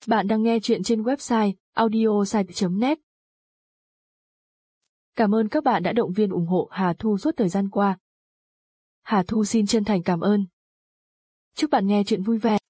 Bạn đang nghe chuyện trên website audiosite.net. Cảm ơn các bạn đã động viên ủng hộ Hà Thu suốt thời gian qua. Hà Thu xin chân thành cảm ơn. Chúc bạn nghe chuyện vui vẻ.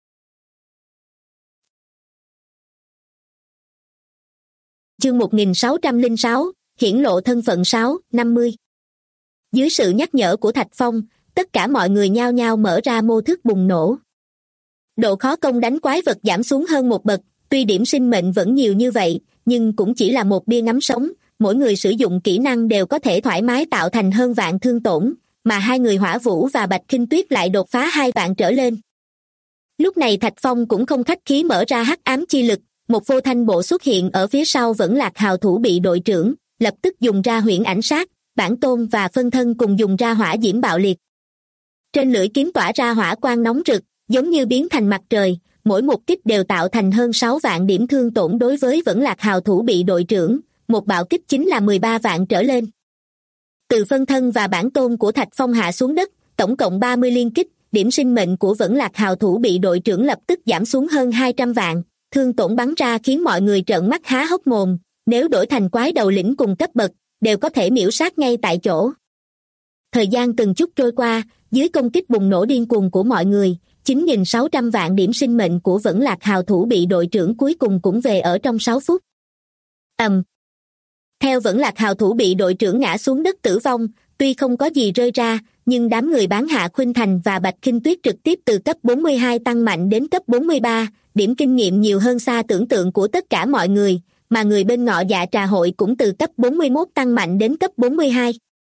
Chương 1606, hiển lộ thân phận 650. Dưới sự nhắc nhở của Thạch Phong, tất cả mọi người nhao nhao mở ra mô thức bùng nổ. Độ khó công đánh quái vật giảm xuống hơn một bậc, tuy điểm sinh mệnh vẫn nhiều như vậy, nhưng cũng chỉ là một bia ngắm sống, mỗi người sử dụng kỹ năng đều có thể thoải mái tạo thành hơn vạn thương tổn, mà hai người Hỏa Vũ và Bạch Khinh Tuyết lại đột phá 2 vạn trở lên. Lúc này Thạch Phong cũng không khách khí mở ra hắc ám chi lực, một vô thanh bộ xuất hiện ở phía sau Vẫn Lạc hào thủ bị đội trưởng, lập tức dùng ra huyễn ảnh sát, bản tôn và phân thân cùng dùng ra hỏa diễm bạo liệt. Trên lưỡi kiếm tỏa ra hỏa quang nóng rực, giống như biến thành mặt trời, mỗi một kích đều tạo thành hơn 6 vạn điểm thương tổn đối với Vẫn Lạc hào thủ bị đội trưởng, một bạo kích chính là 13 vạn trở lên. Từ phân thân và bản tôn của Thạch Phong hạ xuống đất, tổng cộng 30 liên kích, điểm sinh mệnh của Vẫn Lạc hào thủ bị đội trưởng lập tức giảm xuống hơn 200 vạn, thương tổn bắn ra khiến mọi người trợn mắt há hốc mồm, nếu đổi thành quái đầu lĩnh cùng cấp bậc, đều có thể miễu sát ngay tại chỗ. Thời gian từng chút trôi qua, dưới công kích bùng nổ điên cuồng của mọi người, 9.600 vạn điểm sinh mệnh của Vẫn Lạc hào thủ bị đội trưởng cuối cùng cũng về ở trong 6 phút. Theo Vẫn Lạc hào thủ bị đội trưởng ngã xuống đất tử vong, tuy không có gì rơi ra, nhưng đám người bán Hạ Khuynh Thành và Bạch Khinh Tuyết trực tiếp từ cấp 42 tăng mạnh đến cấp 43, điểm kinh nghiệm nhiều hơn xa tưởng tượng của tất cả mọi người, mà người bên Ngọ Dạ Trà Hội cũng từ cấp 41 tăng mạnh đến cấp 42.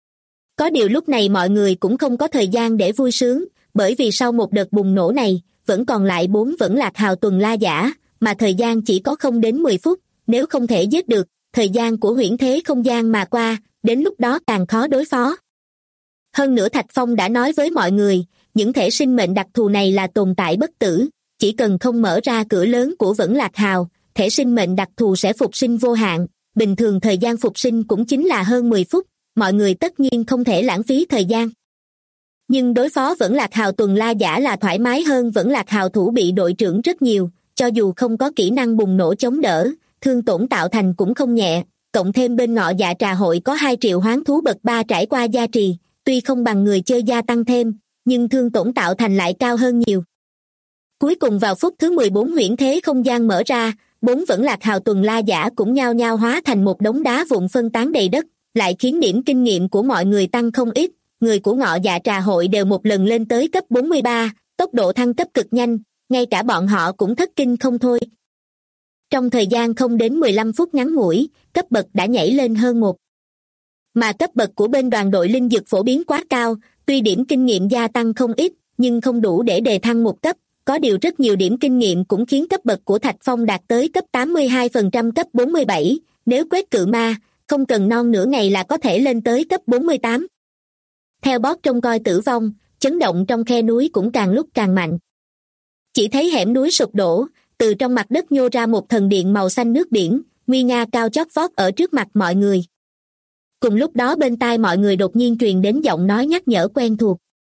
Có điều lúc này mọi người cũng không có thời gian để vui sướng, bởi vì sau một đợt bùng nổ này, vẫn còn lại 4 Vẫn Lạc hào tuần la giả, mà thời gian chỉ có không đến 10 phút, nếu không thể giết được, thời gian của huyễn thế không gian mà qua, đến lúc đó càng khó đối phó. Hơn nữa Thạch Phong đã nói với mọi người, những thể sinh mệnh đặc thù này là tồn tại bất tử, chỉ cần không mở ra cửa lớn của Vẫn Lạc hào, thể sinh mệnh đặc thù sẽ phục sinh vô hạn, bình thường thời gian phục sinh cũng chính là hơn 10 phút, mọi người tất nhiên không thể lãng phí thời gian. Nhưng đối phó Vẫn Lạc hào tuần la giả là thoải mái hơn Vẫn Lạc hào thủ bị đội trưởng rất nhiều, cho dù không có kỹ năng bùng nổ chống đỡ, thương tổn tạo thành cũng không nhẹ, cộng thêm bên Ngọ Dạ Trà Hội có 2 triệu hoán thú bậc 3 trải qua gia trì, tuy không bằng người chơi gia tăng thêm, nhưng thương tổn tạo thành lại cao hơn nhiều. Cuối cùng vào phút thứ 14 huyễn thế không gian mở ra, 4 Vẫn Lạc hào tuần la giả cũng nhao nhao hóa thành một đống đá vụn phân tán đầy đất, lại khiến điểm kinh nghiệm của mọi người tăng không ít, người của Ngọ Dạ Trà Hội đều một lần lên tới cấp 43, tốc độ thăng cấp cực nhanh, ngay cả bọn họ cũng thất kinh không thôi. Trong thời gian không đến 15 phút ngắn ngủi, cấp bậc đã nhảy lên hơn 1. Mà cấp bậc của bên đoàn đội linh dược phổ biến quá cao, tuy điểm kinh nghiệm gia tăng không ít, nhưng không đủ để đề thăng một cấp, có điều rất nhiều điểm kinh nghiệm cũng khiến cấp bậc của Thạch Phong đạt tới cấp 82% cấp 47, nếu quét cự ma, không cần non nửa ngày là có thể lên tới cấp 48. Theo boss trông coi tử vong, chấn động trong khe núi cũng càng lúc càng mạnh. Chỉ thấy hẻm núi sụp đổ, từ trong mặt đất nhô ra một thần điện màu xanh nước biển, nguy nga cao chót vót ở trước mặt mọi người. Cùng lúc đó bên tai mọi người đột nhiên truyền đến giọng nói nhắc nhở quen thuộc.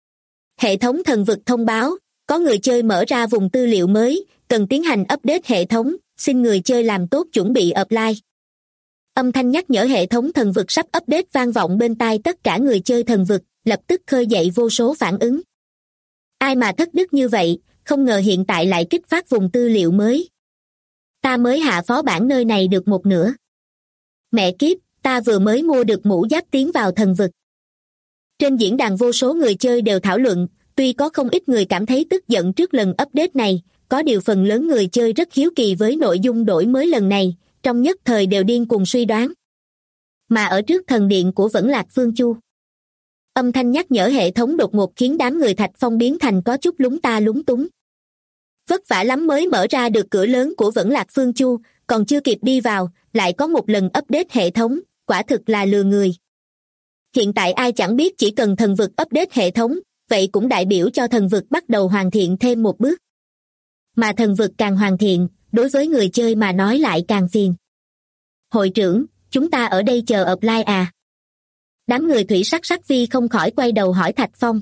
Hệ thống thần vực thông báo, có người chơi mở ra vùng tư liệu mới, cần tiến hành update hệ thống, xin người chơi làm tốt chuẩn bị apply. Âm thanh nhắc nhở hệ thống thần vực sắp update vang vọng bên tai tất cả người chơi thần vực, lập tức khơi dậy vô số phản ứng. Ai mà thất đức như vậy, không ngờ hiện tại lại kích phát vùng tư liệu mới. Ta mới hạ phó bản nơi này được một nửa. Mẹ kiếp, ta vừa mới mua được mũ giáp tiến vào thần vực. Trên diễn đàn vô số người chơi đều thảo luận, tuy có không ít người cảm thấy tức giận trước lần update này, có điều phần lớn người chơi rất hiếu kỳ với nội dung đổi mới lần này, trong nhất thời đều điên cuồng suy đoán. Mà ở trước thần điện của Vẫn Lạc Phương Chu, âm thanh nhắc nhở hệ thống đột ngột khiến đám người Thạch Phong biến thành có chút lúng ta lúng túng. Vất vả lắm mới mở ra được cửa lớn của Vẫn Lạc Phương Chu, còn chưa kịp đi vào, lại có một lần update hệ thống, quả thực là lừa người. Hiện tại ai chẳng biết chỉ cần thần vực update hệ thống, vậy cũng đại biểu cho thần vực bắt đầu hoàn thiện thêm một bước. Mà thần vực càng hoàn thiện, đối với người chơi mà nói lại càng phiền. Hội trưởng, chúng ta ở đây chờ apply à? Đám người thủy sắc vi không khỏi quay đầu hỏi Thạch Phong.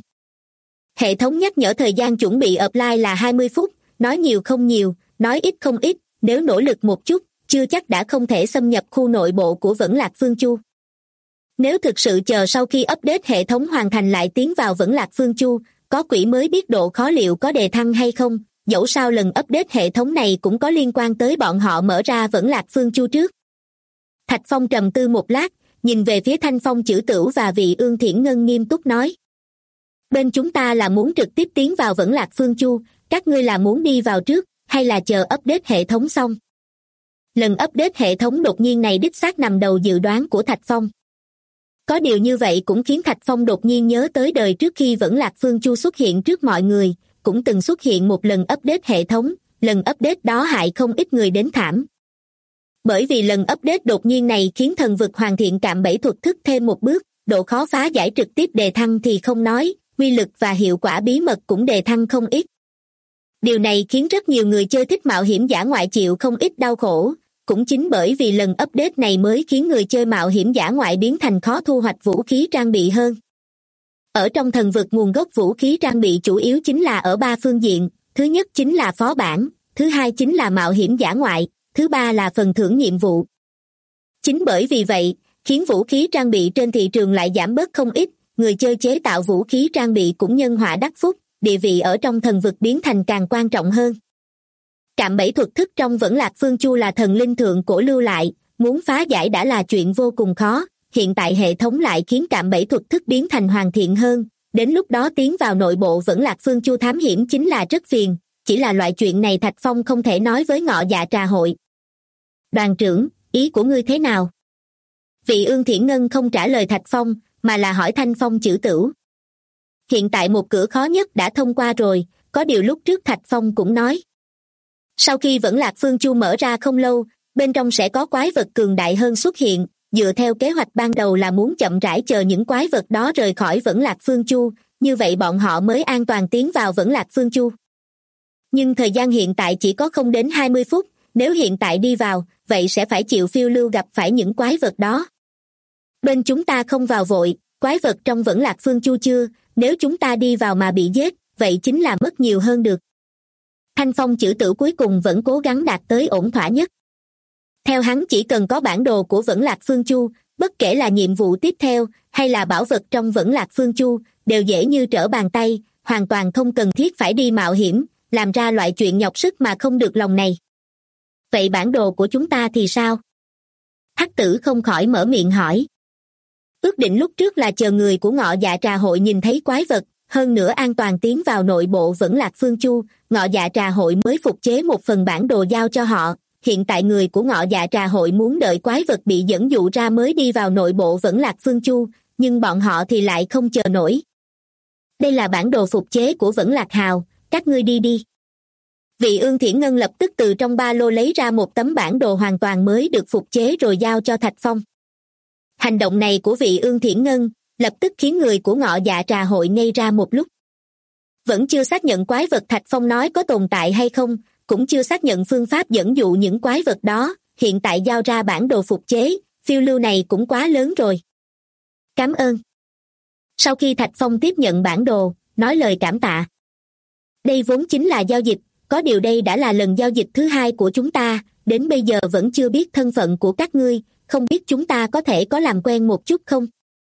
Hệ thống nhắc nhở thời gian chuẩn bị apply là 20 phút, nói nhiều không nhiều, nói ít không ít, nếu nỗ lực một chút, chưa chắc đã không thể xâm nhập khu nội bộ của Vẫn Lạc Phương Chu. Nếu thực sự chờ sau khi update hệ thống hoàn thành lại tiến vào Vẫn Lạc Phương Chu, có quỷ mới biết độ khó liệu có đề thăng hay không, dẫu sao lần update hệ thống này cũng có liên quan tới bọn họ mở ra Vẫn Lạc Phương Chu trước. Thạch Phong trầm tư một lát, nhìn về phía Thanh Phong Chử Tửu và Vị Ương Thiển Ngân nghiêm túc nói. Bên chúng ta là muốn trực tiếp tiến vào Vẫn Lạc Phương Chu, các ngươi là muốn đi vào trước, hay là chờ update hệ thống xong? Lần update hệ thống đột nhiên này đích xác nằm đầu dự đoán của Thạch Phong. Có điều như vậy cũng khiến Thạch Phong đột nhiên nhớ tới đời trước khi Vẫn Lạc Phương Chu xuất hiện trước mọi người, cũng từng xuất hiện một lần update hệ thống, lần update đó hại không ít người đến thảm. Bởi vì lần update đột nhiên này khiến thần vực hoàn thiện cạm bẫy thuật thức thêm một bước, độ khó phá giải trực tiếp đề thăng thì không nói, uy lực và hiệu quả bí mật cũng đề thăng không ít. Điều này khiến rất nhiều người chơi thích mạo hiểm dã ngoại chịu không ít đau khổ, cũng chính bởi vì lần update này mới khiến người chơi mạo hiểm dã ngoại biến thành khó thu hoạch vũ khí trang bị hơn. Ở trong thần vực nguồn gốc vũ khí trang bị chủ yếu chính là ở 3 phương diện, thứ nhất chính là phó bản, thứ hai chính là mạo hiểm dã ngoại, thứ ba là phần thưởng nhiệm vụ. Chính bởi vì vậy, khiến vũ khí trang bị trên thị trường lại giảm bớt không ít, người chơi chế tạo vũ khí trang bị cũng nhân họa đắc phúc, địa vị ở trong thần vực biến thành càng quan trọng hơn. Cạm bẫy thuật thức trong Vẫn Lạc Phương Chu là thần linh thượng cổ lưu lại, muốn phá giải đã là chuyện vô cùng khó, hiện tại hệ thống lại khiến cạm bẫy thuật thức biến thành hoàn thiện hơn, đến lúc đó tiến vào nội bộ Vẫn Lạc Phương Chu thám hiểm chính là rất phiền, chỉ là loại chuyện này Thạch Phong không thể nói với Ngọ Dạ Trà Hội. Đoàn trưởng, ý của ngươi thế nào? Vị Ương Thiển Ngân không trả lời Thạch Phong, mà là hỏi Thanh Phong Chử Tửu. Hiện tại một cửa khó nhất đã thông qua rồi, có điều lúc trước Thạch Phong cũng nói. Sau khi Vẫn Lạc Phương Chu mở ra không lâu, bên trong sẽ có quái vật cường đại hơn xuất hiện, dựa theo kế hoạch ban đầu là muốn chậm rãi chờ những quái vật đó rời khỏi Vẫn Lạc Phương Chu, như vậy bọn họ mới an toàn tiến vào Vẫn Lạc Phương Chu. Nhưng thời gian hiện tại chỉ có không đến 20 phút, nếu hiện tại đi vào, vậy sẽ phải chịu phiêu lưu gặp phải những quái vật đó. Bên chúng ta không vào vội, quái vật trong Vẫn Lạc Phương Chu chưa, nếu chúng ta đi vào mà bị giết, vậy chính là mất nhiều hơn được. Thanh Phong Chử Tửu cuối cùng vẫn cố gắng đạt tới ổn thỏa nhất. Theo hắn chỉ cần có bản đồ của Vẫn Lạc Phương Chu, bất kể là nhiệm vụ tiếp theo hay là bảo vật trong Vẫn Lạc Phương Chu, đều dễ như trở bàn tay, hoàn toàn không cần thiết phải đi mạo hiểm, làm ra loại chuyện nhọc sức mà không được lòng này. Vậy bản đồ của chúng ta thì sao? Hắc Tử không khỏi mở miệng hỏi. Ước định lúc trước là chờ người của Ngọ Dạ Trà Hội nhìn thấy quái vật, hơn nữa an toàn tiến vào nội bộ Vẫn Lạc Phương Chu, Ngọ Dạ Trà Hội mới phục chế một phần bản đồ giao cho họ. Hiện tại người của Ngọ Dạ Trà Hội muốn đợi quái vật bị dẫn dụ ra mới đi vào nội bộ Vẫn Lạc Phương Chu, nhưng bọn họ thì lại không chờ nổi. Đây là bản đồ phục chế của Vẫn Lạc Hào, các ngươi đi đi. Vị Ương Thiển Ngân lập tức từ trong ba lô lấy ra một tấm bản đồ hoàn toàn mới được phục chế rồi giao cho Thạch Phong. Hành động này của vị Ương Thiển Ngân lập tức khiến người của Ngọ Dạ Trà Hội ngây ra một lúc. Vẫn chưa xác nhận quái vật Thạch Phong nói có tồn tại hay không, cũng chưa xác nhận phương pháp dẫn dụ những quái vật đó, hiện tại giao ra bản đồ phục chế, phiêu lưu này cũng quá lớn rồi. Cảm ơn. Sau khi Thạch Phong tiếp nhận bản đồ, nói lời cảm tạ. Đây vốn chính là giao dịch, có điều đây đã là lần giao dịch thứ hai của chúng ta, đến bây giờ vẫn chưa biết thân phận của các ngươi, không biết chúng ta có thể có làm quen một chút không?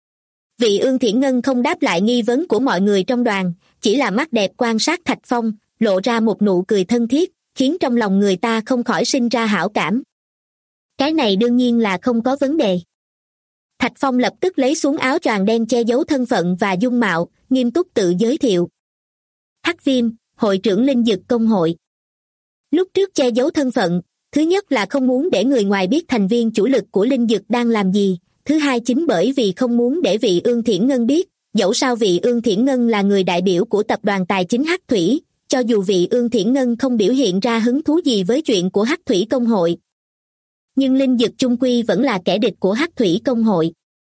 Vị Ương Thiển Ngân không đáp lại nghi vấn của mọi người trong đoàn, chỉ là mắt đẹp quan sát Thạch Phong, lộ ra một nụ cười thân thiết, khiến trong lòng người ta không khỏi sinh ra hảo cảm. Cái này đương nhiên là không có vấn đề. Thạch Phong lập tức lấy xuống áo choàng đen che giấu thân phận và dung mạo, nghiêm túc tự giới thiệu. Hắc Viêm, hội trưởng Linh Dực Công hội. Lúc trước che giấu thân phận, thứ nhất là không muốn để người ngoài biết thành viên chủ lực của Linh Dực đang làm gì, thứ hai chính bởi vì không muốn để vị Ương Thiển Ngân biết, dẫu sao vị Ương Thiển Ngân là người đại biểu của tập đoàn tài chính Hắc Thủy, cho dù vị Ương Thiển Ngân không biểu hiện ra hứng thú gì với chuyện của Hắc Thủy Công hội. Nhưng Linh Dực chung quy vẫn là kẻ địch của Hắc Thủy Công hội.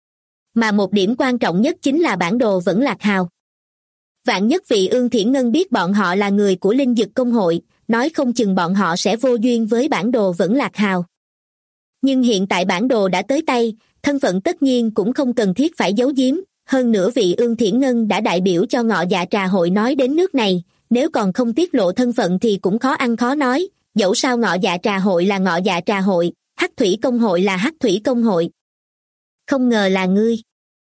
Mà một điểm quan trọng nhất chính là bản đồ Vẫn Lạc Hào. Vạn nhất vị Ương Thiển Ngân biết bọn họ là người của Linh Dực Công hội, nói không chừng bọn họ sẽ vô duyên với bản đồ Vẫn Lạc Hào. Nhưng hiện tại bản đồ đã tới tay, thân phận tất nhiên cũng không cần thiết phải giấu giếm, hơn nữa vị Ương Thiển Ngân đã đại biểu cho Ngọ Dạ Trà Hội nói đến nước này, nếu còn không tiết lộ thân phận thì cũng khó ăn khó nói, dẫu sao ngọ dạ trà hội là ngọ dạ trà hội, hắc thủy công hội là hắc thủy công hội. Không ngờ là ngươi.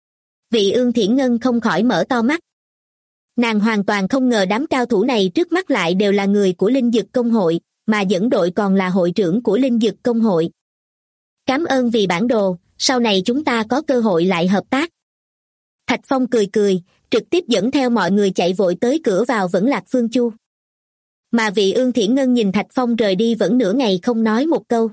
Vị Ương Thiển Ngân không khỏi mở to mắt. Nàng hoàn toàn không ngờ đám cao thủ này trước mắt lại đều là người của Linh Dực công hội, mà dẫn đội còn là hội trưởng của Linh Dực công hội. Cảm ơn vì bản đồ, sau này chúng ta có cơ hội lại hợp tác. Thạch Phong cười cười, trực tiếp dẫn theo mọi người chạy vội tới cửa vào Vẫn Lạc Phương Chu. Mà vị Ương Thiển Ngân nhìn Thạch Phong rời đi vẫn nửa ngày không nói một câu.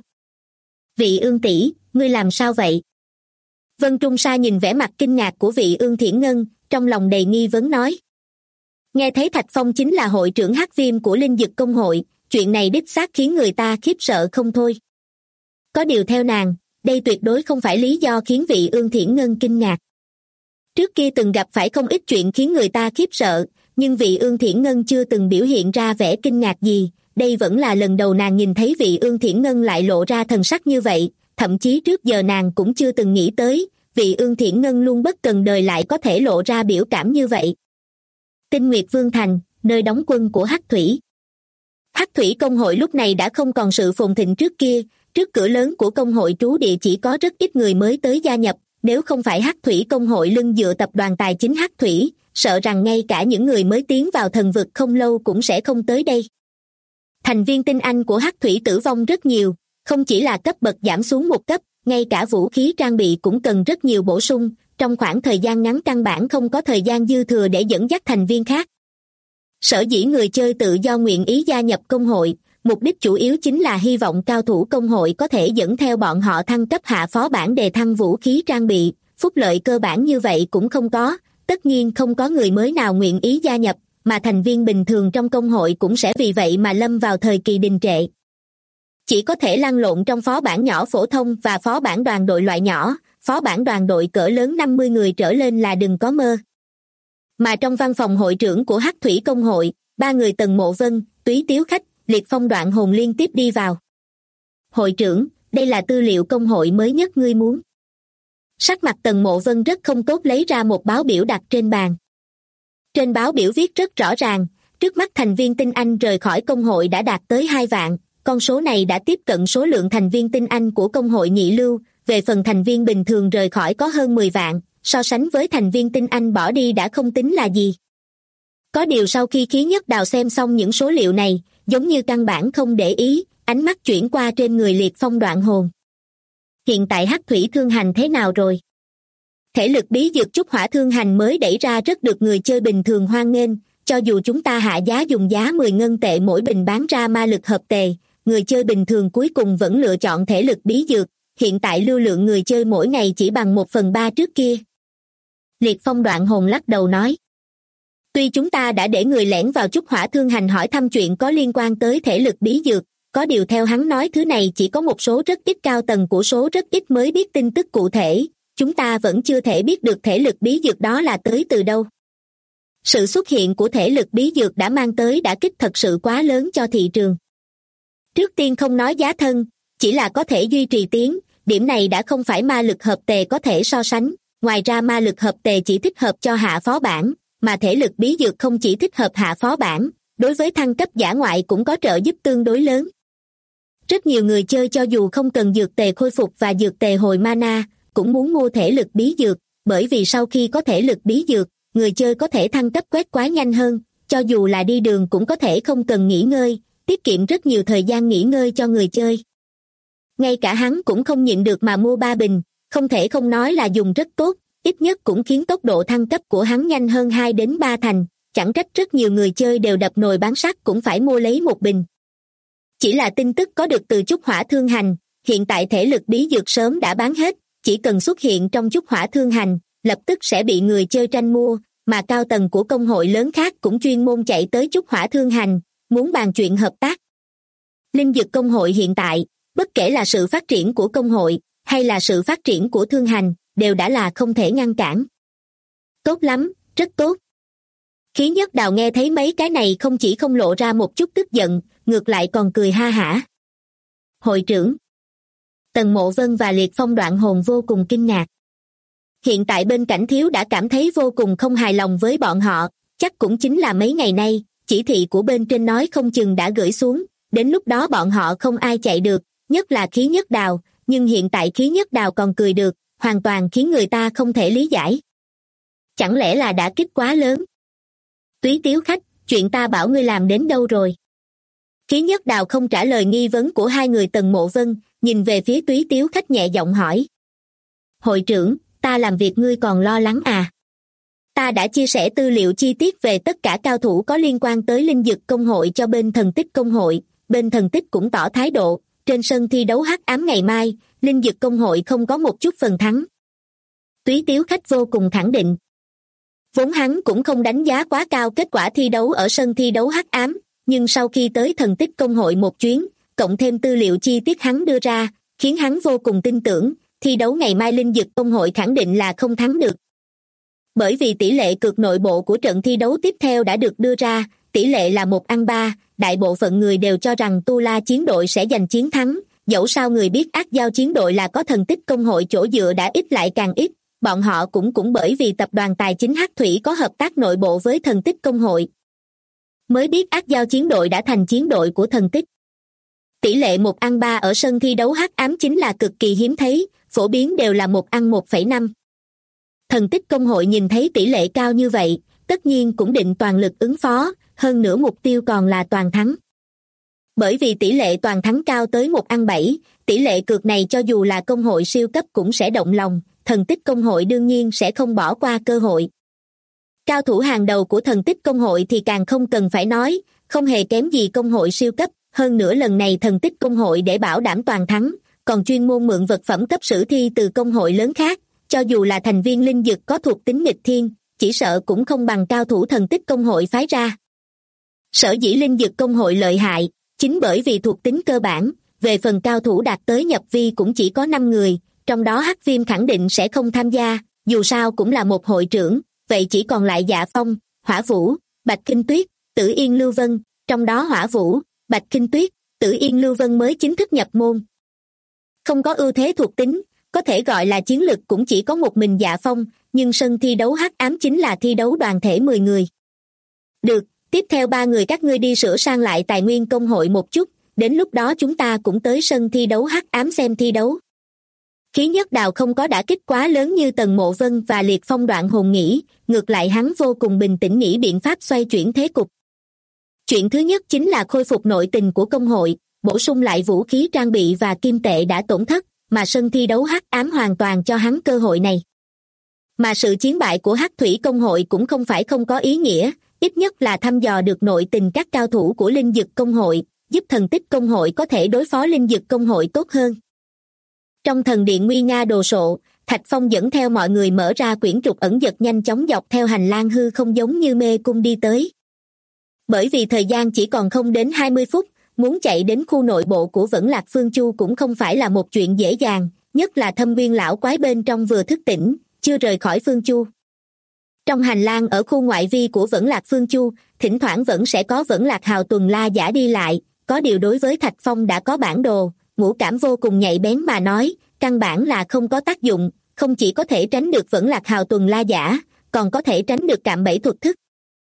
Vị Ương tỷ, ngươi làm sao vậy? Vân Trung Sa nhìn vẻ mặt kinh ngạc của vị Ương Thiển Ngân, trong lòng đầy nghi vấn nói. Nghe thấy Thạch Phong chính là hội trưởng Hắc Viêm của Linh Dực công hội, chuyện này đích xác khiến người ta khiếp sợ không thôi. Có điều theo nàng, đây tuyệt đối không phải lý do khiến vị Ương Thiển Ngân kinh ngạc. Trước kia từng gặp phải không ít chuyện khiến người ta khiếp sợ, nhưng vị Ương Thiển Ngân chưa từng biểu hiện ra vẻ kinh ngạc gì. Đây vẫn là lần đầu nàng nhìn thấy vị Ương Thiển Ngân lại lộ ra thần sắc như vậy, thậm chí trước giờ nàng cũng chưa từng nghĩ tới, vị Ương Thiển Ngân luôn bất cần đời lại có thể lộ ra biểu cảm như vậy. Tinh Nguyệt Vương Thành, nơi đóng quân của Hắc Thủy. Hắc Thủy công hội lúc này đã không còn sự phồn thịnh trước kia, trước cửa lớn của công hội trú địa chỉ có rất ít người mới tới gia nhập, nếu không phải Hắc Thủy công hội lưng dựa tập đoàn tài chính Hắc Thủy, sợ rằng ngay cả những người mới tiến vào thần vực không lâu cũng sẽ không tới đây. Thành viên tinh anh của Hắc Thủy tử vong rất nhiều, không chỉ là cấp bậc giảm xuống một cấp, ngay cả vũ khí trang bị cũng cần rất nhiều bổ sung, trong khoảng thời gian ngắn căn bản không có thời gian dư thừa để dẫn dắt thành viên khác. Sở dĩ người chơi tự do nguyện ý gia nhập công hội, mục đích chủ yếu chính là hy vọng cao thủ công hội có thể dẫn theo bọn họ thăng cấp hạ phó bản đề thăng vũ khí trang bị, phúc lợi cơ bản như vậy cũng không có, tất nhiên không có người mới nào nguyện ý gia nhập, mà thành viên bình thường trong công hội cũng sẽ vì vậy mà lâm vào thời kỳ đình trệ. Chỉ có thể lăn lộn trong phó bản nhỏ phổ thông và phó bản đoàn đội loại nhỏ, phó bản đoàn đội cỡ lớn 50 người trở lên là đừng có mơ. Mà trong văn phòng hội trưởng của Hắc Thủy công hội, ba người Tần Mộ Vân, Túy Tiếu Khách, Liệt Phong Đoạn Hồn liên tiếp đi vào. Hội trưởng, đây là tư liệu công hội mới nhất ngươi muốn. Sắc mặt Tần Mộ Vân rất không tốt lấy ra một báo biểu đặt trên bàn. Trên báo biểu viết rất rõ ràng, trước mắt thành viên tinh anh rời khỏi công hội đã đạt tới 2 vạn, con số này đã tiếp cận số lượng thành viên tinh anh của công hội nhị lưu, về phần thành viên bình thường rời khỏi có hơn 10 vạn, so sánh với thành viên tinh anh bỏ đi đã không tính là gì. Có điều sau khi Khí Nhất Đào xem xong những số liệu này, giống như căn bản không để ý, ánh mắt chuyển qua trên người Liệt Phong Đoạn Hồn. Hiện tại Hắc Thủy thương hành thế nào rồi? Thể lực bí dược trúc hỏa thương hành mới đẩy ra rất được người chơi bình thường hoan nghênh, cho dù chúng ta hạ giá dùng giá 10 ngân tệ mỗi bình bán ra ma lực hợp tề, người chơi bình thường cuối cùng vẫn lựa chọn thể lực bí dược, hiện tại lưu lượng người chơi mỗi ngày chỉ bằng 1/3 trước kia. Liệt Phong Đoạn Hồn lắc đầu nói. Tuy chúng ta đã để người lẻn vào trúc hỏa thương hành hỏi thăm chuyện có liên quan tới thể lực bí dược, có điều theo hắn nói thứ này chỉ có một số rất ít cao tầng của số rất ít mới biết tin tức cụ thể, chúng ta vẫn chưa thể biết được thể lực bí dược đó là tới từ đâu. Sự xuất hiện của thể lực bí dược đã mang tới đả kích thật sự quá lớn cho thị trường. Trước tiên không nói giá thân, chỉ là có thể duy trì tiến, điểm này đã không phải ma lực hợp tề có thể so sánh, ngoài ra ma lực hợp tề chỉ thích hợp cho hạ phó bản, mà thể lực bí dược không chỉ thích hợp hạ phó bản, đối với thăng cấp giả ngoại cũng có trợ giúp tương đối lớn. Rất nhiều người chơi cho dù không cần dược tề khôi phục và dược tề hồi mana, cũng muốn mua thể lực bí dược, bởi vì sau khi có thể lực bí dược, người chơi có thể thăng cấp quét quái nhanh hơn, cho dù là đi đường cũng có thể không cần nghỉ ngơi, tiết kiệm rất nhiều thời gian nghỉ ngơi cho người chơi. Ngay cả hắn cũng không nhịn được mà mua 3 bình, không thể không nói là dùng rất tốt, ít nhất cũng khiến tốc độ thăng cấp của hắn nhanh hơn 2 đến 3 thành, chẳng trách rất nhiều người chơi đều đập nồi bán sắt cũng phải mua lấy 1 bình. Chỉ là tin tức có được từ trúc hỏa thương hành, hiện tại thể lực bí dược sớm đã bán hết, chỉ cần xuất hiện trong trúc hỏa thương hành, lập tức sẽ bị người chơi tranh mua, mà cao tầng của công hội lớn khác cũng chuyên môn chạy tới trúc hỏa thương hành, muốn bàn chuyện hợp tác. Linh Dực công hội hiện tại, bất kể là sự phát triển của công hội, hay là sự phát triển của thương hành, đều đã là không thể ngăn cản. Tốt lắm, rất tốt. Khí Nhất Đào nghe thấy mấy cái này không chỉ không lộ ra một chút tức giận, ngược lại còn cười ha hả. Hội trưởng Tần Mộ Vân và Liệt Phong Đoạn Hồn vô cùng kinh ngạc. Hiện tại bên Cảnh Thiếu đã cảm thấy vô cùng không hài lòng với bọn họ, chắc cũng chính là mấy ngày nay, chỉ thị của bên trên nói không chừng đã gửi xuống, đến lúc đó bọn họ không ai chạy được, nhất là Khí Nhất Đào, nhưng hiện tại Khí Nhất Đào còn cười được, hoàn toàn khiến người ta không thể lý giải. Chẳng lẽ là đả kích quá lớn? Túy Tiếu Khách, chuyện ta bảo ngươi làm đến đâu rồi? Khí Nhất Đào không trả lời nghi vấn của hai người Tần Mộ Vân, nhìn về phía Túy Tiếu Khách nhẹ giọng hỏi. Hội trưởng, ta làm việc ngươi còn lo lắng à? Ta đã chia sẻ tư liệu chi tiết về tất cả cao thủ có liên quan tới Linh Dực Công hội cho bên Thần Tích Công hội, bên Thần Tích cũng tỏ thái độ, trên sân thi đấu hắc ám ngày mai, Linh Dực Công hội không có một chút phần thắng. Túy Tiếu Khách vô cùng khẳng định. Vốn hắn cũng không đánh giá quá cao kết quả thi đấu ở sân thi đấu hắc ám, nhưng sau khi tới Thần Tích Công hội một chuyến, cộng thêm tư liệu chi tiết hắn đưa ra, khiến hắn vô cùng tin tưởng, thi đấu ngày mai Linh Dực Công hội khẳng định là không thắng được. Bởi vì tỷ lệ cược nội bộ của trận thi đấu tiếp theo đã được đưa ra, tỷ lệ là 1-3, đại bộ phận người đều cho rằng Tu La chiến đội sẽ giành chiến thắng, dẫu sao người biết Ác Giao chiến đội là có Thần Tích Công hội chỗ dựa đã ít lại càng ít, bọn họ cũng bởi vì tập đoàn tài chính Hắc Thủy có hợp tác nội bộ với Thần Tích Công hội. Mới biết Ác Giao chiến đội đã thành chiến đội của Thần Tích. Tỷ lệ 1-3 ở sân thi đấu hắc ám chính là cực kỳ hiếm thấy, phổ biến đều là 1-1,5. Thần Tích Công hội nhìn thấy tỷ lệ cao như vậy, tất nhiên cũng định toàn lực ứng phó, hơn nữa mục tiêu còn là toàn thắng. Bởi vì tỷ lệ toàn thắng cao tới 1-7, tỷ lệ cược này cho dù là công hội siêu cấp cũng sẽ động lòng, Thần Tích Công hội đương nhiên sẽ không bỏ qua cơ hội. Cao thủ hàng đầu của Thần Tích Công hội thì càng không cần phải nói, không hề kém gì công hội siêu cấp, hơn nữa lần này Thần Tích Công hội để bảo đảm toàn thắng, còn chuyên môn mượn vật phẩm cấp sử thi từ công hội lớn khác, cho dù là thành viên linh dực có thuộc tính nghịch thiên, chỉ sợ cũng không bằng cao thủ Thần Tích Công hội phái ra. Sở dĩ linh dực công hội lợi hại, chính bởi vì thuộc tính cơ bản, về phần cao thủ đạt tới nhập vi cũng chỉ có 5 người, trong đó Hắc Viêm khẳng định sẽ không tham gia, dù sao cũng là một hội trưởng, vậy chỉ còn lại Dạ Phong, Hỏa Vũ, Bạch Kinh Tuyết, Tử Yên Lưu Vân, trong đó Hỏa Vũ, Bạch Kinh Tuyết, Tử Yên Lưu Vân mới chính thức nhập môn. Không có ưu thế thuộc tính, có thể gọi là chiến lực cũng chỉ có một mình Dạ Phong, nhưng sân thi đấu hắc ám chính là thi đấu đoàn thể 10 người. Được, tiếp theo 3 người các ngươi đi sửa sang lại tài nguyên công hội một chút, đến lúc đó chúng ta cũng tới sân thi đấu hắc ám xem thi đấu. Khí Nhất Đào không có đả kích quá lớn như Tần Mộ Vân và Liệt Phong đoạn hồn nghĩ, ngược lại hắn vô cùng bình tĩnh nghĩ biện pháp xoay chuyển thế cục. Chuyện thứ nhất chính là khôi phục nội tình của công hội, bổ sung lại vũ khí trang bị và kim tệ đã tổn thất, mà sân thi đấu hắc ám hoàn toàn cho hắn cơ hội này. Mà sự chiến bại của Hắc Thủy công hội cũng không phải không có ý nghĩa, ít nhất là thăm dò được nội tình các cao thủ của linh dực công hội, giúp Thần Tích công hội có thể đối phó linh dực công hội tốt hơn. Trong thần điện nguy nga đồ sộ, Thạch Phong dẫn theo mọi người mở ra quyển trục ẩn dật nhanh chóng dọc theo hành lang hư không giống như mê cung đi tới. Bởi vì thời gian chỉ còn không đến 20 phút, muốn chạy đến khu nội bộ của Vẫn Lạc Phương Chu cũng không phải là một chuyện dễ dàng, nhất là Thâm Nguyên lão quái bên trong vừa thức tỉnh, chưa rời khỏi Phương Chu. Trong hành lang ở khu ngoại vi của Vẫn Lạc Phương Chu, thỉnh thoảng vẫn sẽ có Vẫn Lạc hào tuần la giả đi lại, có điều đối với Thạch Phong đã có bản đồ, ngũ cảm vô cùng nhạy bén mà nói, căn bản là không có tác dụng, không chỉ có thể tránh được Vẫn Lạc hào tuần la giả, còn có thể tránh được cạm bẫy thuật thức.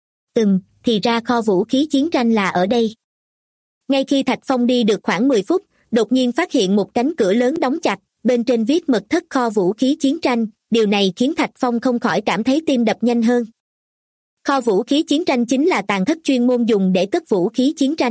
Thì ra kho vũ khí chiến tranh là ở đây. Ngay khi Thạch Phong đi được khoảng 10 phút, đột nhiên phát hiện một cánh cửa lớn đóng chặt, bên trên viết mật thất kho vũ khí chiến tranh, điều này khiến Thạch Phong không khỏi cảm thấy tim đập nhanh hơn. Kho vũ khí chiến tranh chính là tàng thất chuyên môn dùng để cất vũ khí chiến tranh.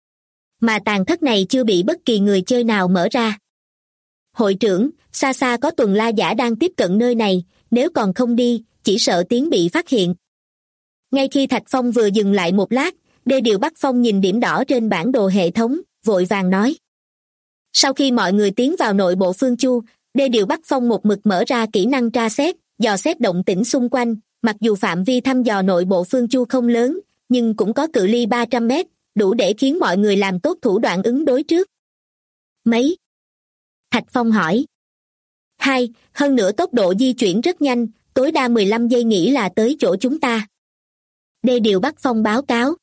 Mà tàng thất này chưa bị bất kỳ người chơi nào mở ra. Hội trưởng, xa xa có tuần la giả đang tiếp cận nơi này, nếu còn không đi, chỉ sợ tiếng bị phát hiện. Ngay khi Thạch Phong vừa dừng lại một lát, Đê Điều Bắc Phong nhìn điểm đỏ trên bản đồ hệ thống, vội vàng nói. Sau khi mọi người tiến vào nội bộ Phương Chu, Đê Điều Bắc Phong một mực mở ra kỹ năng tra xét, dò xét động tĩnh xung quanh, mặc dù phạm vi thăm dò nội bộ Phương Chu không lớn, nhưng cũng có cự ly 300 mét, đủ để khiến mọi người làm tốt thủ đoạn ứng đối trước. Mấy? Thạch Phong hỏi. 2, hơn nữa tốc độ di chuyển rất nhanh, tối đa 15 giây nghĩ là tới chỗ chúng ta. Đê Điều Bắc Phong báo cáo.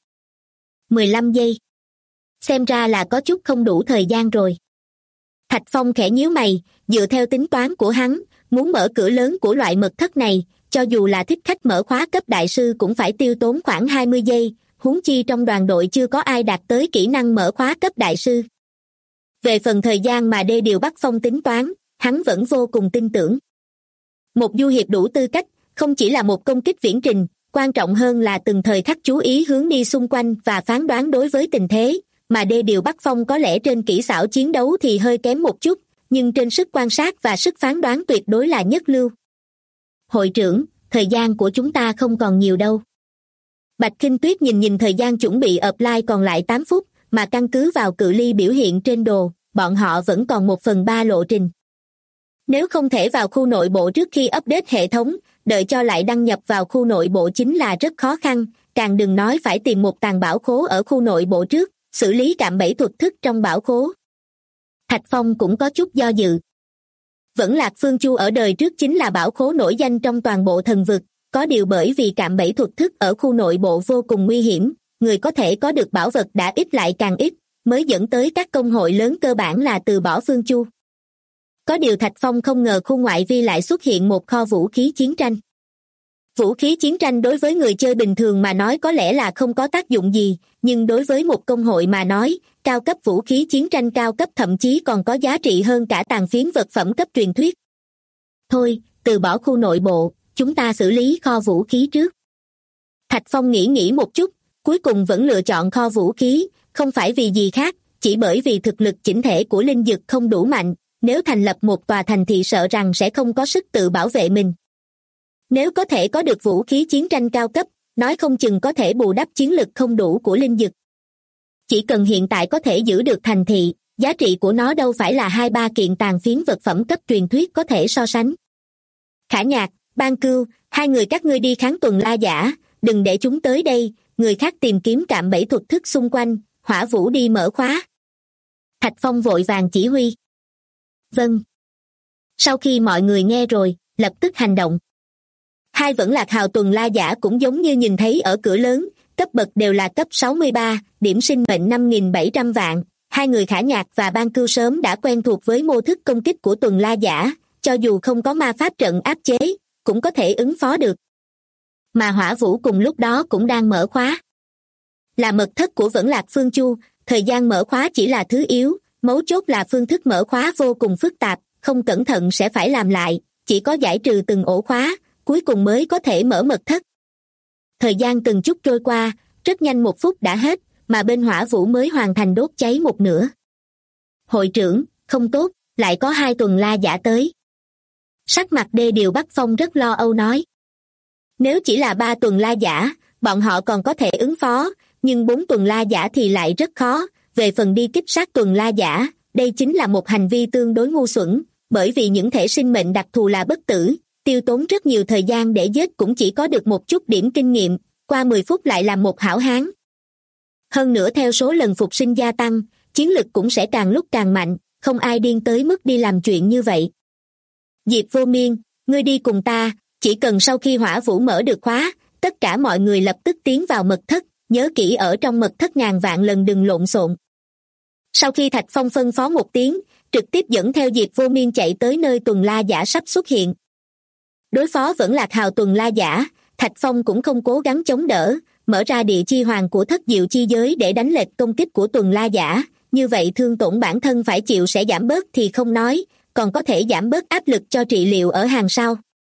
15 giây. Xem ra là có chút không đủ thời gian rồi. Thạch Phong khẽ nhíu mày, dựa theo tính toán của hắn, muốn mở cửa lớn của loại mật thất này, cho dù là thích khách mở khóa cấp đại sư cũng phải tiêu tốn khoảng 20 giây, huống chi trong đoàn đội chưa có ai đạt tới kỹ năng mở khóa cấp đại sư. Về phần thời gian mà Đê Điều Bắc Phong tính toán, hắn vẫn vô cùng tin tưởng. Một du hiệp đủ tư cách, không chỉ là một công kích viễn trình, quan trọng hơn là từng thời khắc chú ý hướng đi xung quanh và phán đoán đối với tình thế, mà Đê Điều Bắc Phong có lẽ trên kỹ xảo chiến đấu thì hơi kém một chút, nhưng trên sức quan sát và sức phán đoán tuyệt đối là nhất lưu. Hội trưởng, thời gian của chúng ta không còn nhiều đâu. Bạch Kinh Tuyết nhìn thời gian chuẩn bị apply còn lại 8 phút, mà căn cứ vào cự ly biểu hiện trên đồ, bọn họ vẫn còn 1/3 lộ trình. Nếu không thể vào khu nội bộ trước khi update hệ thống, đợi cho lại đăng nhập vào khu nội bộ chính là rất khó khăn, càng đừng nói phải tìm một tàng bảo khố ở khu nội bộ trước, xử lý cạm bẫy thuật thức trong bảo khố. Thạch Phong cũng có chút do dự. Vẫn Lạc Phương Chu ở đời trước chính là bảo khố nổi danh trong toàn bộ thần vực, có điều bởi vì cạm bẫy thuật thức ở khu nội bộ vô cùng nguy hiểm, người có thể có được bảo vật đã ít lại càng ít, mới dẫn tới các công hội lớn cơ bản là từ bỏ Phương Chu. Có điều Thạch Phong không ngờ khu ngoại vi lại xuất hiện một kho vũ khí chiến tranh. Vũ khí chiến tranh đối với người chơi bình thường mà nói có lẽ là không có tác dụng gì, nhưng đối với một công hội mà nói, cao cấp vũ khí chiến tranh cao cấp thậm chí còn có giá trị hơn cả tàn phiến vật phẩm cấp truyền thuyết. Thôi, từ bỏ khu nội bộ, chúng ta xử lý kho vũ khí trước. Thạch Phong nghĩ một chút, cuối cùng vẫn lựa chọn kho vũ khí, không phải vì gì khác, chỉ bởi vì thực lực chỉnh thể của linh dực không đủ mạnh, nếu thành lập một tòa thành thị sợ rằng sẽ không có sức tự bảo vệ mình. Nếu có thể có được vũ khí chiến tranh cao cấp, nói không chừng có thể bù đắp chiến lực không đủ của linh dực. Chỉ cần hiện tại có thể giữ được thành thị, giá trị của nó đâu phải là 2-3 kiện tàn phiến vật phẩm cấp truyền thuyết có thể so sánh. Khả Nhạc, Ban Cưu, hai người các ngươi đi kháng tuần la giả, đừng để chúng tới đây, người khác tìm kiếm cạm bẫy thuật thức xung quanh, Hỏa Vũ đi mở khóa. Thạch Phong vội vàng chỉ huy. Vâng. Sau khi mọi người nghe rồi, lập tức hành động. Hai Vẫn Lạc hào tuần la giả cũng giống như nhìn thấy ở cửa lớn, cấp bậc đều là cấp 63, điểm sinh mệnh 5.700 vạn. Hai người Khả Nhạc và Ban Cưu sớm đã quen thuộc với mô thức công kích của tuần la giả, cho dù không có ma pháp trận áp chế, cũng có thể ứng phó được. Mà Hỏa Vũ cùng lúc đó cũng đang mở khóa. Là mật thất của Vẫn Lạc Phương Chu, thời gian mở khóa chỉ là thứ yếu, mấu chốt là phương thức mở khóa vô cùng phức tạp, không cẩn thận sẽ phải làm lại, chỉ có giải trừ từng ổ khóa, cuối cùng mới có thể mở mật thất. Thời gian từng chút trôi qua, rất nhanh 1 phút đã hết, mà bên Hỏa Vũ mới hoàn thành đốt cháy một nửa. Hội trưởng, không tốt, lại có 2 tuần la giả tới. Sắc mặt Đê Điều Bắc Phong rất lo âu nói. Nếu chỉ là 3 tuần la giả, bọn họ còn có thể ứng phó, nhưng 4 tuần la giả thì lại rất khó. Về phần đi kích sát tuần la giả, đây chính là một hành vi tương đối ngu xuẩn, bởi vì những thể sinh mệnh đặc thù là bất tử, tiêu tốn rất nhiều thời gian để giết cũng chỉ có được một chút điểm kinh nghiệm, qua 10 phút lại làm một hảo hán. Hơn nữa theo số lần phục sinh gia tăng, chiến lực cũng sẽ càng lúc càng mạnh, không ai điên tới mức đi làm chuyện như vậy. Diệp Vô Miên, ngươi đi cùng ta, chỉ cần sau khi Hỏa Vũ mở được khóa, tất cả mọi người lập tức tiến vào mật thất, nhớ kỹ ở trong mật thất ngàn vạn lần đừng lộn xộn. Sau khi Thạch Phong phân phó một tiếng, trực tiếp dẫn theo Diệp Vô Miên chạy tới nơi tuần la giả sắp xuất hiện. Đối phó Vẫn Lạc hào tuần la giả, Thạch Phong cũng không cố gắng chống đỡ, mở ra địa chi hoàng của thất diệu chi giới để đánh lệch công kích của tuần la giả, như vậy thương tổn bản thân phải chịu sẽ giảm bớt thì không nói, còn có thể giảm bớt áp lực cho trị liệu ở hàng sau.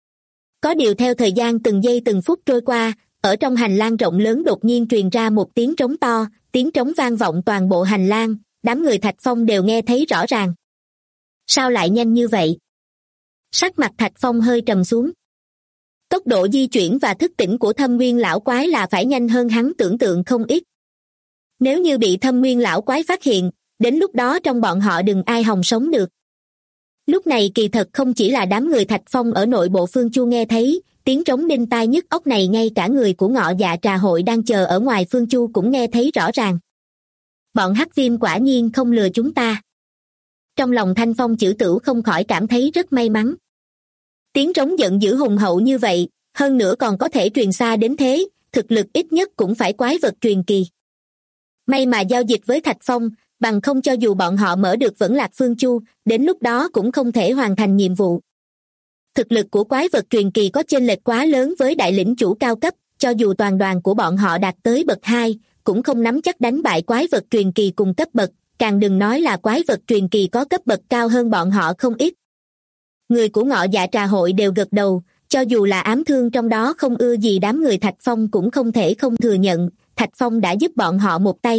Có điều theo thời gian từng giây từng phút trôi qua, ở trong hành lang rộng lớn đột nhiên truyền ra một tiếng trống to, tiếng trống vang vọng toàn bộ hành lang, đám người Thạch Phong đều nghe thấy rõ ràng. Sao lại nhanh như vậy? Sắc mặt Thạch Phong hơi trầm xuống. Tốc độ di chuyển và thức tỉnh của Thâm Nguyên lão quái là phải nhanh hơn hắn tưởng tượng không ít. Nếu như bị Thâm Nguyên lão quái phát hiện, đến lúc đó trong bọn họ đừng ai hòng sống được. Lúc này kỳ thật không chỉ là đám người Thạch Phong ở nội bộ Phương Chu nghe thấy, tiếng trống đinh tai nhức óc này ngay cả người của Ngọ Dạ Trà Hội đang chờ ở ngoài Phương Chu cũng nghe thấy rõ ràng. Bọn hắc viêm quả nhiên không lừa chúng ta. Trong lòng Thanh Phong chữ Tửu không khỏi cảm thấy rất may mắn. Tiếng trống giận dữ hùng hậu như vậy, hơn nữa còn có thể truyền xa đến thế, thực lực ít nhất cũng phải quái vật truyền kỳ. May mà giao dịch với Thạch Phong, bằng không cho dù bọn họ mở được Vẫn Lạc Phương Chu, đến lúc đó cũng không thể hoàn thành nhiệm vụ. Thực lực của quái vật truyền kỳ có chênh lệch quá lớn với đại lĩnh chủ cao cấp, cho dù toàn đoàn của bọn họ đạt tới bậc 2, cũng không nắm chắc đánh bại quái vật truyền kỳ cùng cấp bậc, càng đừng nói là quái vật truyền kỳ có cấp bậc cao hơn bọn họ không ít. Người của Ngọ Dạ Trà hội đều gật đầu, cho dù là ám thương trong đó không ưa gì đám người Thạch Phong cũng không thể không thừa nhận, Thạch Phong đã giúp bọn họ một tay.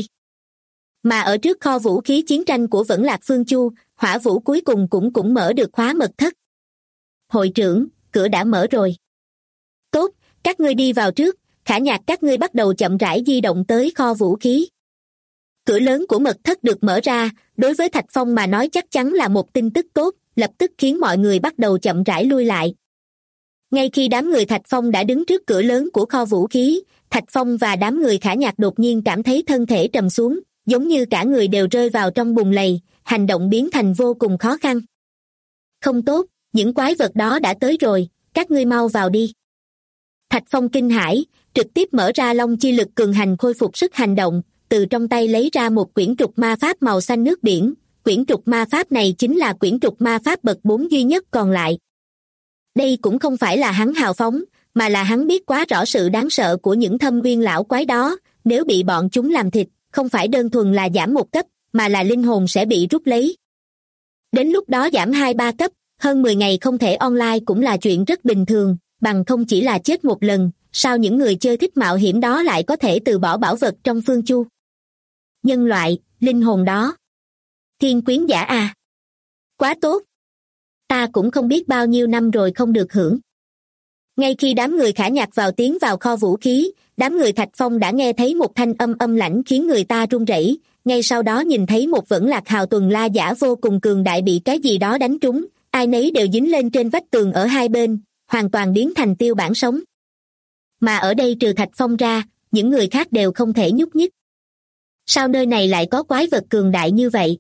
Mà ở trước kho vũ khí chiến tranh của Vẫn Lạc Phương Chu, Hỏa Vũ cuối cùng cũng mở được khóa mật thất. Hội trưởng, cửa đã mở rồi. Tốt, các ngươi đi vào trước, Khả Nhạc các ngươi bắt đầu chậm rãi di động tới kho vũ khí. Cửa lớn của mật thất được mở ra, đối với Thạch Phong mà nói chắc chắn là một tin tức tốt, lập tức khiến mọi người bắt đầu chậm rãi lui lại. Ngay khi đám người Thạch Phong đã đứng trước cửa lớn của kho vũ khí, Thạch Phong và đám người Khả Nhạc đột nhiên cảm thấy thân thể trầm xuống, giống như cả người đều rơi vào trong bùn lầy, hành động biến thành vô cùng khó khăn. Không tốt, những quái vật đó đã tới rồi, các ngươi mau vào đi. Thạch Phong kinh hãi, trực tiếp mở ra long chi lực cường hành khôi phục sức hành động, từ trong tay lấy ra một quyển trục ma pháp màu xanh nước biển. Quyển trục ma pháp này chính là quyển trục ma pháp bậc 4 duy nhất còn lại. Đây cũng không phải là hắn hào phóng, mà là hắn biết quá rõ sự đáng sợ của những thâm uyên lão quái đó, nếu bị bọn chúng làm thịt, không phải đơn thuần là giảm một cấp, mà là linh hồn sẽ bị rút lấy. Đến lúc đó giảm 2-3 cấp, hơn 10 ngày không thể online cũng là chuyện rất bình thường, bằng không chỉ là chết một lần, sao những người chơi thích mạo hiểm đó lại có thể từ bỏ bảo vật trong Phương Chu. Nhân loại, linh hồn đó. Thiên quyến giả à? Quá tốt. Ta cũng không biết bao nhiêu năm rồi không được hưởng. Ngay khi đám người Khả Nhạc tiến vào kho vũ khí, đám người Thạch Phong đã nghe thấy một thanh âm lãnh khiến người ta run rẩy, ngay sau đó nhìn thấy một Vẫn Lạc hào tuần la giả vô cùng cường đại bị cái gì đó đánh trúng, ai nấy đều dính lên trên vách tường ở hai bên, hoàn toàn biến thành tiêu bản sống. Mà ở đây trừ Thạch Phong ra, những người khác đều không thể nhúc nhích. Sao nơi này lại có quái vật cường đại như vậy?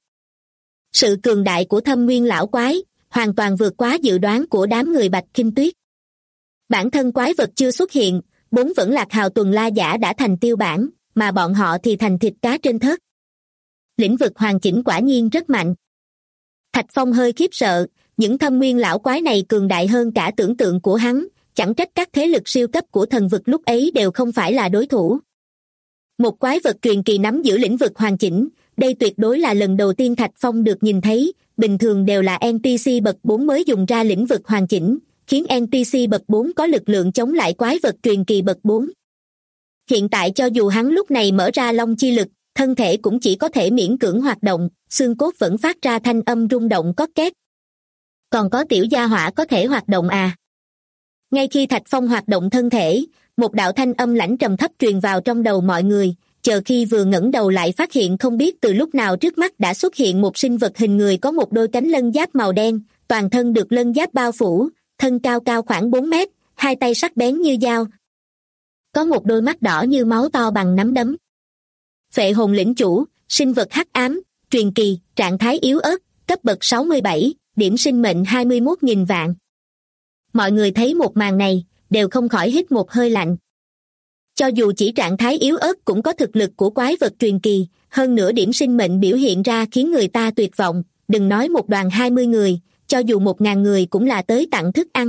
Sự cường đại của thâm nguyên lão quái hoàn toàn vượt quá dự đoán của đám người Bạch Kinh Tuyết. Bản thân quái vật chưa xuất hiện, 4 Vẫn Lạc hào tuần la giả đã thành tiêu bản, mà bọn họ thì thành thịt cá trên thớt. Lĩnh vực hoàn chỉnh quả nhiên rất mạnh. Thạch Phong hơi khiếp sợ, những thâm nguyên lão quái này cường đại hơn cả tưởng tượng của hắn, chẳng trách các thế lực siêu cấp của thần vực lúc ấy đều không phải là đối thủ. Một quái vật truyền kỳ nắm giữ lĩnh vực hoàn chỉnh, đây tuyệt đối là lần đầu tiên Thạch Phong được nhìn thấy, bình thường đều là NPC bậc 4 mới dùng ra lĩnh vực hoàn chỉnh, khiến NPC bậc 4 có lực lượng chống lại quái vật truyền kỳ bậc 4. Hiện tại cho dù hắn lúc này mở ra long chi lực, thân thể cũng chỉ có thể miễn cưỡng hoạt động, xương cốt vẫn phát ra thanh âm rung động cót két. Còn có tiểu gia hỏa có thể hoạt động à? Ngay khi Thạch Phong hoạt động thân thể, một đạo thanh âm lãnh trầm thấp truyền vào trong đầu mọi người, chờ khi vừa ngẩng đầu lại phát hiện không biết từ lúc nào trước mắt đã xuất hiện một sinh vật hình người có một đôi cánh lân giáp màu đen, toàn thân được lân giáp bao phủ, thân cao khoảng 4 mét, hai tay sắc bén như dao. Có một đôi mắt đỏ như máu to bằng nắm đấm. Phệ hồn lĩnh chủ, sinh vật hắc ám, truyền kỳ, trạng thái yếu ớt, cấp bậc 67, điểm sinh mệnh 21.000 vạn. Mọi người thấy một màn này, đều không khỏi hít một hơi lạnh. Cho dù chỉ trạng thái yếu ớt cũng có thực lực của quái vật truyền kỳ, hơn nữa điểm sinh mệnh biểu hiện ra khiến người ta tuyệt vọng, đừng nói một đoàn 20 người, cho dù 1.000 người cũng là tới tặng thức ăn.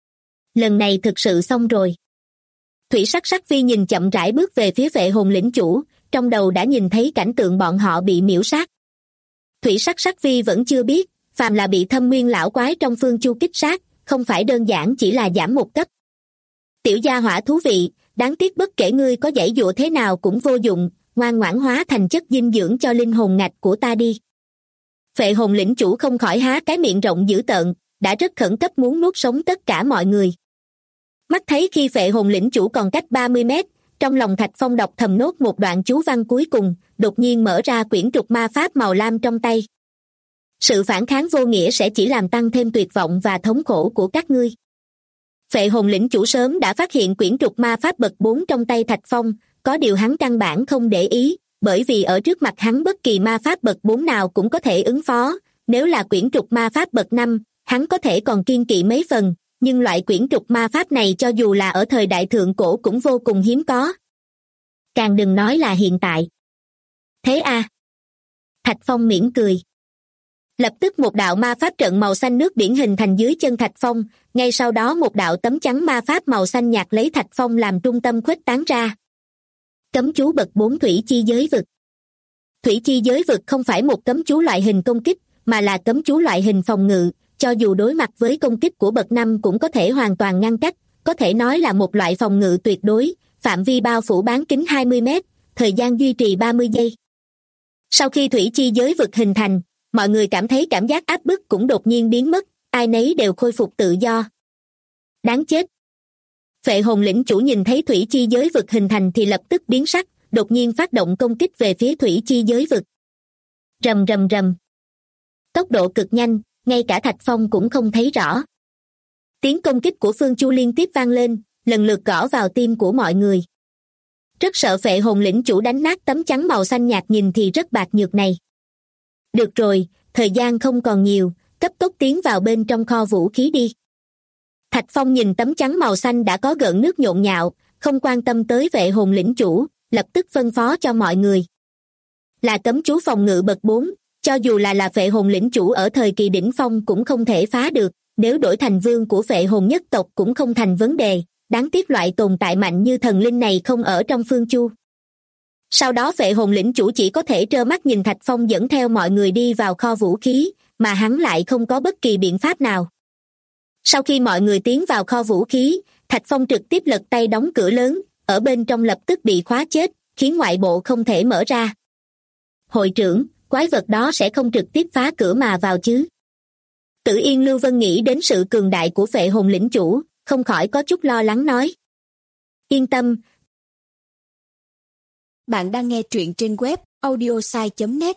Lần này thực sự xong rồi. Thủy Sắc Sắc Phi nhìn chậm rãi bước về phía Phệ hồn lĩnh chủ, trong đầu đã nhìn thấy cảnh tượng bọn họ bị miễu sát. Thủy Sắc Sắc Phi vẫn chưa biết, phàm là bị thâm nguyên lão quái trong Phương Chu kích sát, không phải đơn giản chỉ là giảm một cấp. Tiểu gia hỏa thú vị, đáng tiếc bất kể ngươi có giãy giụa thế nào cũng vô dụng, ngoan ngoãn hóa thành chất dinh dưỡng cho linh hồn ngạch của ta đi. Phệ hồn lĩnh chủ không khỏi há cái miệng rộng dữ tợn, đã rất khẩn cấp muốn nuốt sống tất cả mọi người. Mắt thấy khi phệ hồn lĩnh chủ còn cách 30 mét, trong lòng Thạch Phong đọc thầm nốt một đoạn chú văn cuối cùng, đột nhiên mở ra quyển trục ma pháp màu lam trong tay. Sự phản kháng vô nghĩa sẽ chỉ làm tăng thêm tuyệt vọng và thống khổ của các ngươi. Phệ hồn lĩnh chủ sớm đã phát hiện quyển trục ma pháp bậc 4 trong tay Thạch Phong, có điều hắn căn bản không để ý, bởi vì ở trước mặt hắn bất kỳ ma pháp bậc 4 nào cũng có thể ứng phó, nếu là quyển trục ma pháp bậc 5, hắn có thể còn kiêng kỵ mấy phần, nhưng loại quyển trục ma pháp này cho dù là ở thời đại thượng cổ cũng vô cùng hiếm có. Càng đừng nói là hiện tại. Thế à? Thạch Phong mỉm cười. Lập tức một đạo ma pháp trận màu xanh nước biển hình thành dưới chân Thạch Phong, ngay sau đó một đạo tấm chắn ma pháp màu xanh nhạt lấy Thạch Phong làm trung tâm khuếch tán ra. Cấm chú bậc 4 Thủy Chi Giới Vực. Thủy Chi Giới Vực không phải một cấm chú loại hình công kích, mà là cấm chú loại hình phòng ngự, cho dù đối mặt với công kích của bậc 5 cũng có thể hoàn toàn ngăn cách, có thể nói là một loại phòng ngự tuyệt đối, phạm vi bao phủ bán kính 20 mét, thời gian duy trì 30 giây. Sau khi Thủy Chi Giới Vực hình thành, mọi người cảm thấy cảm giác áp bức cũng đột nhiên biến mất, ai nấy đều khôi phục tự do. Đáng chết! Phệ hồn lĩnh chủ nhìn thấy Thủy Chi Giới Vực hình thành thì lập tức biến sắc, đột nhiên phát động công kích về phía Thủy Chi Giới Vực. Rầm rầm rầm. Tốc độ cực nhanh, ngay cả Thạch Phong cũng không thấy rõ. Tiếng công kích của Phương Chu liên tiếp vang lên, lần lượt gõ vào tim của mọi người. Rất sợ phệ hồn lĩnh chủ đánh nát tấm chắn màu xanh nhạt nhìn thì rất bạc nhược này. Được rồi, thời gian không còn nhiều, cấp tốc tiến vào bên trong kho vũ khí đi. Thạch Phong nhìn tấm chắn màu xanh đã có gợn nước nhộn nhạo, không quan tâm tới phệ hồn lĩnh chủ, lập tức phân phó cho mọi người. Là cấm chú phòng ngự bậc 4, cho dù là phệ hồn lĩnh chủ ở thời kỳ đỉnh phong cũng không thể phá được, nếu đổi thành vương của phệ hồn nhất tộc cũng không thành vấn đề, đáng tiếc loại tồn tại mạnh như thần linh này không ở trong Phương Chu. Sau đó phệ hồn lĩnh chủ chỉ có thể trơ mắt nhìn Thạch Phong dẫn theo mọi người đi vào kho vũ khí, mà hắn lại không có bất kỳ biện pháp nào. Sau khi mọi người tiến vào kho vũ khí, Thạch Phong trực tiếp lật tay đóng cửa lớn, ở bên trong lập tức bị khóa chết, khiến ngoại bộ không thể mở ra. Hội trưởng, quái vật đó sẽ không trực tiếp phá cửa mà vào chứ? Tử Yên Lưu Vân nghĩ đến sự cường đại của phệ hồn lĩnh chủ, không khỏi có chút lo lắng nói. Yên tâm. Bạn đang nghe truyện trên web audiosai.net.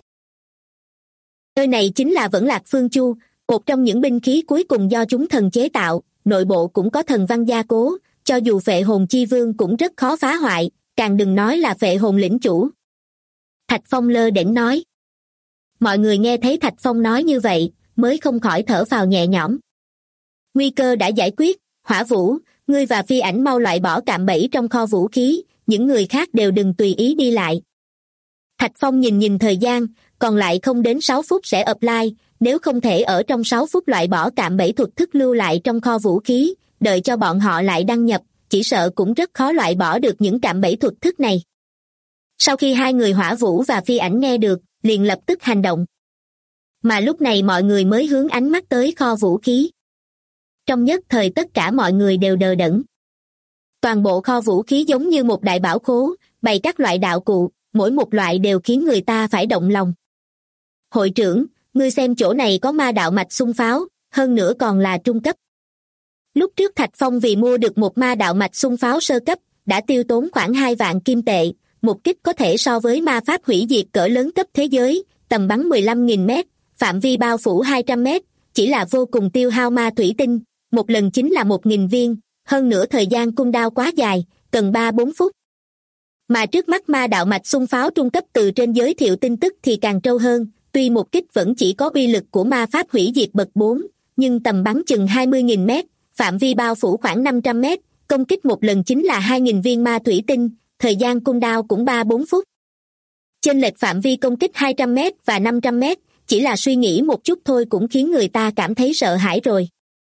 Nơi này chính là Vẫn Lạc Phương Chu, một trong những binh khí cuối cùng do chúng thần chế tạo, nội bộ cũng có thần văn gia cố, cho dù phệ hồn chi vương cũng rất khó phá hoại, càng đừng nói là phệ hồn lĩnh chủ. Thạch Phong lơ đễnh nói. Mọi người nghe thấy Thạch Phong nói như vậy, mới không khỏi thở phào nhẹ nhõm. Nguy cơ đã giải quyết, Hỏa Vũ, ngươi và Phi Ảnh mau loại bỏ cạm bẫy trong kho vũ khí, những người khác đều đừng tùy ý đi lại. Thạch Phong nhìn thời gian, còn lại không đến 6 phút sẽ apply, nếu không thể ở trong 6 phút loại bỏ cạm bẫy thuật thức lưu lại trong kho vũ khí, đợi cho bọn họ lại đăng nhập, chỉ sợ cũng rất khó loại bỏ được những cạm bẫy thuật thức này. Sau khi hai người Hỏa Vũ và Phi Ảnh nghe được, liền lập tức hành động. Mà lúc này mọi người mới hướng ánh mắt tới kho vũ khí. Trong nhất thời tất cả mọi người đều đờ đẫn. Toàn bộ kho vũ khí giống như một đại bảo khố, bày các loại đạo cụ, mỗi một loại đều khiến người ta phải động lòng. Hội trưởng, ngươi xem chỗ này có ma đạo mạch xung pháo, hơn nữa còn là trung cấp. Lúc trước Thạch Phong vì mua được một ma đạo mạch xung pháo sơ cấp, đã tiêu tốn khoảng 2 vạn kim tệ, một kích có thể so với ma pháp hủy diệt cỡ lớn cấp thế giới, tầm bắn 15.000 mét, phạm vi bao phủ 200 mét, chỉ là vô cùng tiêu hao ma thủy tinh, một lần chính là 1.000 viên, hơn nữa thời gian cung đao quá dài, cần 3-4 phút. Mà trước mắt ma đạo mạch xung pháo trung cấp từ trên giới thiệu tin tức thì càng trâu hơn, tuy một kích vẫn chỉ có uy lực của ma pháp hủy diệt bậc 4, nhưng tầm bắn chừng 20.000 mét, phạm vi bao phủ khoảng 500 mét, công kích một lần chính là 2.000 viên ma thủy tinh, thời gian cung đao cũng 3-4 phút. Chênh lệch phạm vi công kích 200 mét và 500 mét, chỉ là suy nghĩ một chút thôi cũng khiến người ta cảm thấy sợ hãi rồi.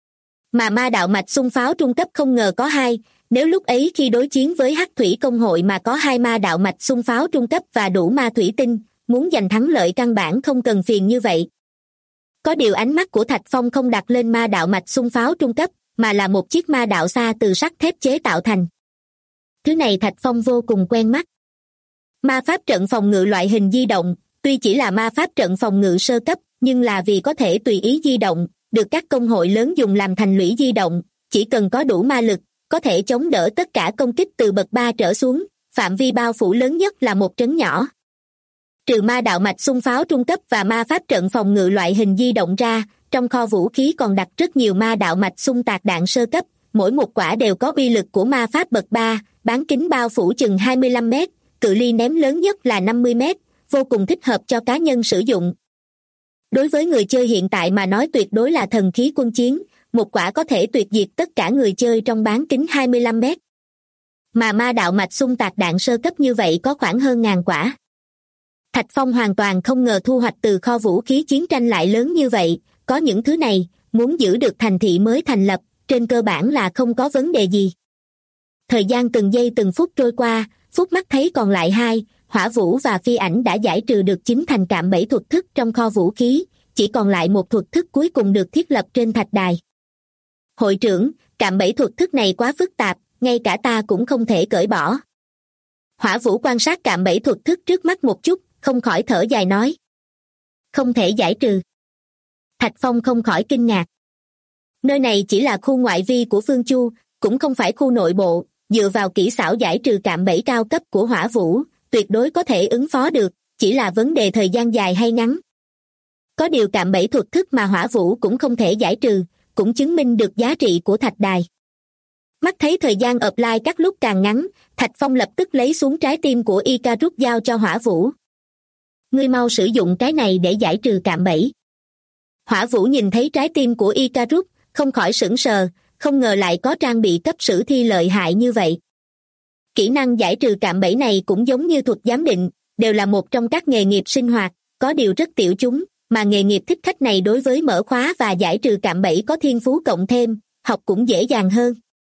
Mà ma đạo mạch xung pháo trung cấp không ngờ có 2, nếu lúc ấy khi đối chiến với Hắc Thủy Công hội mà có 2 ma đạo mạch xung pháo trung cấp và đủ ma thủy tinh, muốn giành thắng lợi căn bản không cần phiền như vậy. Có điều ánh mắt của Thạch Phong không đặt lên ma đạo mạch xung pháo trung cấp, mà là một chiếc ma đạo xa từ sắt thép chế tạo thành. Thứ này Thạch Phong vô cùng quen mắt. Ma pháp trận phòng ngự loại hình di động, tuy chỉ là ma pháp trận phòng ngự sơ cấp, nhưng là vì có thể tùy ý di động, được các công hội lớn dùng làm thành lũy di động, chỉ cần có đủ ma lực, có thể chống đỡ tất cả công kích từ bậc 3 trở xuống, phạm vi bao phủ lớn nhất là một trấn nhỏ. Trừ ma đạo mạch xung pháo trung cấp và ma pháp trận phòng ngự loại hình di động ra, trong kho vũ khí còn đặt rất nhiều ma đạo mạch xung tạc đạn sơ cấp, mỗi một quả đều có uy lực của ma pháp bậc 3, bán kính bao phủ chừng 25 mét, cự ly ném lớn nhất là 50 mét, vô cùng thích hợp cho cá nhân sử dụng. Đối với người chơi hiện tại mà nói tuyệt đối là thần khí quân chiến, một quả có thể tuyệt diệt tất cả người chơi trong bán kính 25 mét. Mà ma đạo mạch xung tạc đạn sơ cấp như vậy có khoảng hơn 1000 quả. Thạch Phong hoàn toàn không ngờ thu hoạch từ kho vũ khí chiến tranh lại lớn như vậy, có những thứ này, muốn giữ được thành thị mới thành lập, trên cơ bản là không có vấn đề gì. Thời gian từng giây từng phút trôi qua, phút mắt thấy còn lại hai, Hỏa Vũ và Phi Ảnh đã giải trừ được 9 thành cạm bẫy thuật thức trong kho vũ khí, chỉ còn lại một thuật thức cuối cùng được thiết lập trên thạch đài. Hội trưởng, cạm bẫy thuật thức này quá phức tạp, ngay cả ta cũng không thể cởi bỏ. Hỏa Vũ quan sát cạm bẫy thuật thức trước mắt một chút, không khỏi thở dài nói. Không thể giải trừ. Thạch Phong không khỏi kinh ngạc. Nơi này chỉ là khu ngoại vi của Phương Chu, cũng không phải khu nội bộ, dựa vào kỹ xảo giải trừ cạm bẫy cao cấp của Hỏa Vũ, tuyệt đối có thể ứng phó được, chỉ là vấn đề thời gian dài hay ngắn. Có điều cạm bẫy thuật thức mà Hỏa Vũ cũng không thể giải trừ, cũng chứng minh được giá trị của thạch đài. Mắt thấy thời gian offline các lúc càng ngắn, Thạch Phong lập tức lấy xuống trái tim của Icarus giao cho Hỏa Vũ. Ngươi mau sử dụng cái này để giải trừ cạm bẫy. Hỏa Vũ nhìn thấy trái tim của Icarus, không khỏi sửng sờ, không ngờ lại có trang bị cấp sử thi lợi hại như vậy. Kỹ năng giải trừ cạm bẫy này cũng giống như thuật giám định, đều là một trong các nghề nghiệp sinh hoạt, có điều rất tiểu chúng, mà nghề nghiệp thích khách này đối với mở khóa và giải trừ cạm bẫy có thiên phú cộng thêm, học cũng dễ dàng hơn.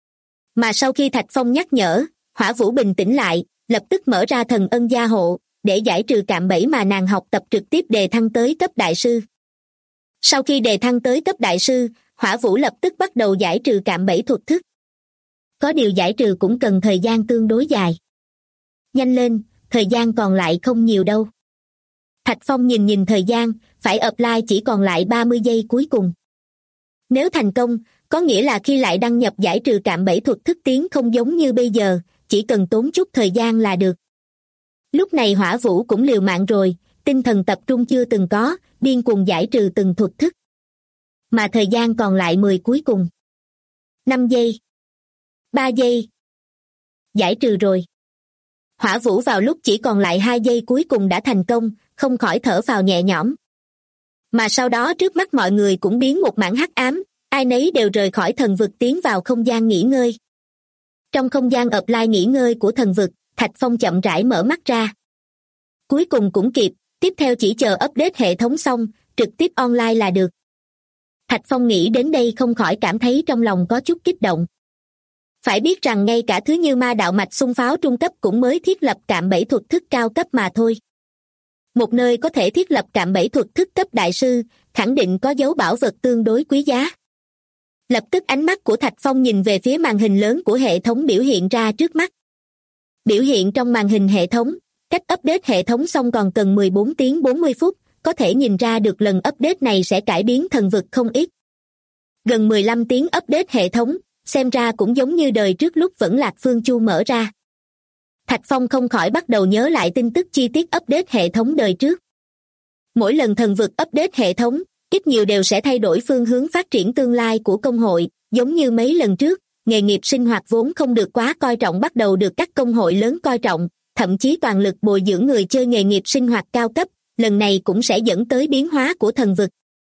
Mà sau khi Thạch Phong nhắc nhở, Hỏa Vũ bình tĩnh lại, lập tức mở ra thần ân gia hộ, để giải trừ cạm bẫy mà nàng học tập trực tiếp đề thăng tới cấp đại sư. Sau khi đề thăng tới cấp đại sư, Hỏa Vũ lập tức bắt đầu giải trừ cạm bẫy thuật thức. Có điều giải trừ cũng cần thời gian tương đối dài. Nhanh lên, thời gian còn lại không nhiều đâu. Thạch Phong nhìn thời gian, phải apply chỉ còn lại 30 giây cuối cùng. Nếu thành công, có nghĩa là khi lại đăng nhập giải trừ cạm bẫy thuật thức tiến không giống như bây giờ, chỉ cần tốn chút thời gian là được. Lúc này Hỏa Vũ cũng liều mạng rồi, tinh thần tập trung chưa từng có, điên cuồng giải trừ từng thuật thức. Mà thời gian còn lại 10 cuối cùng. 5 giây. 3 giây. Giải trừ rồi. Hỏa Vũ vào lúc chỉ còn lại 2 giây cuối cùng đã thành công, không khỏi thở phào nhẹ nhõm. Mà sau đó trước mắt mọi người cũng biến một mảng hắc ám, ai nấy đều rời khỏi thần vực tiến vào không gian nghỉ ngơi. Trong không gian offline nghỉ ngơi của thần vực, Thạch Phong chậm rãi mở mắt ra. Cuối cùng cũng kịp, tiếp theo chỉ chờ update hệ thống xong, trực tiếp online là được. Thạch Phong nghĩ đến đây không khỏi cảm thấy trong lòng có chút kích động. Phải biết rằng ngay cả thứ như ma đạo mạch xung pháo trung cấp cũng mới thiết lập cạm bẫy thuật thức cao cấp mà thôi. Một nơi có thể thiết lập cạm bẫy thuật thức cấp đại sư, khẳng định có dấu bảo vật tương đối quý giá. Lập tức ánh mắt của Thạch Phong nhìn về phía màn hình lớn của hệ thống biểu hiện ra trước mắt. Biểu hiện trong màn hình hệ thống, cách update hệ thống xong còn cần 14 tiếng 40 phút, có thể nhìn ra được lần update này sẽ cải biến thần vực không ít. Gần 15 tiếng update hệ thống, xem ra cũng giống như đời trước lúc vẫn Lạc Phương Chu mở ra. Thạch Phong không khỏi bắt đầu nhớ lại tin tức chi tiết update hệ thống đời trước. Mỗi lần thần vực update hệ thống, ít nhiều đều sẽ thay đổi phương hướng phát triển tương lai của công hội, giống như mấy lần trước, nghề nghiệp sinh hoạt vốn không được quá coi trọng bắt đầu được các công hội lớn coi trọng, thậm chí toàn lực bồi dưỡng người chơi nghề nghiệp sinh hoạt cao cấp, lần này cũng sẽ dẫn tới biến hóa của thần vực.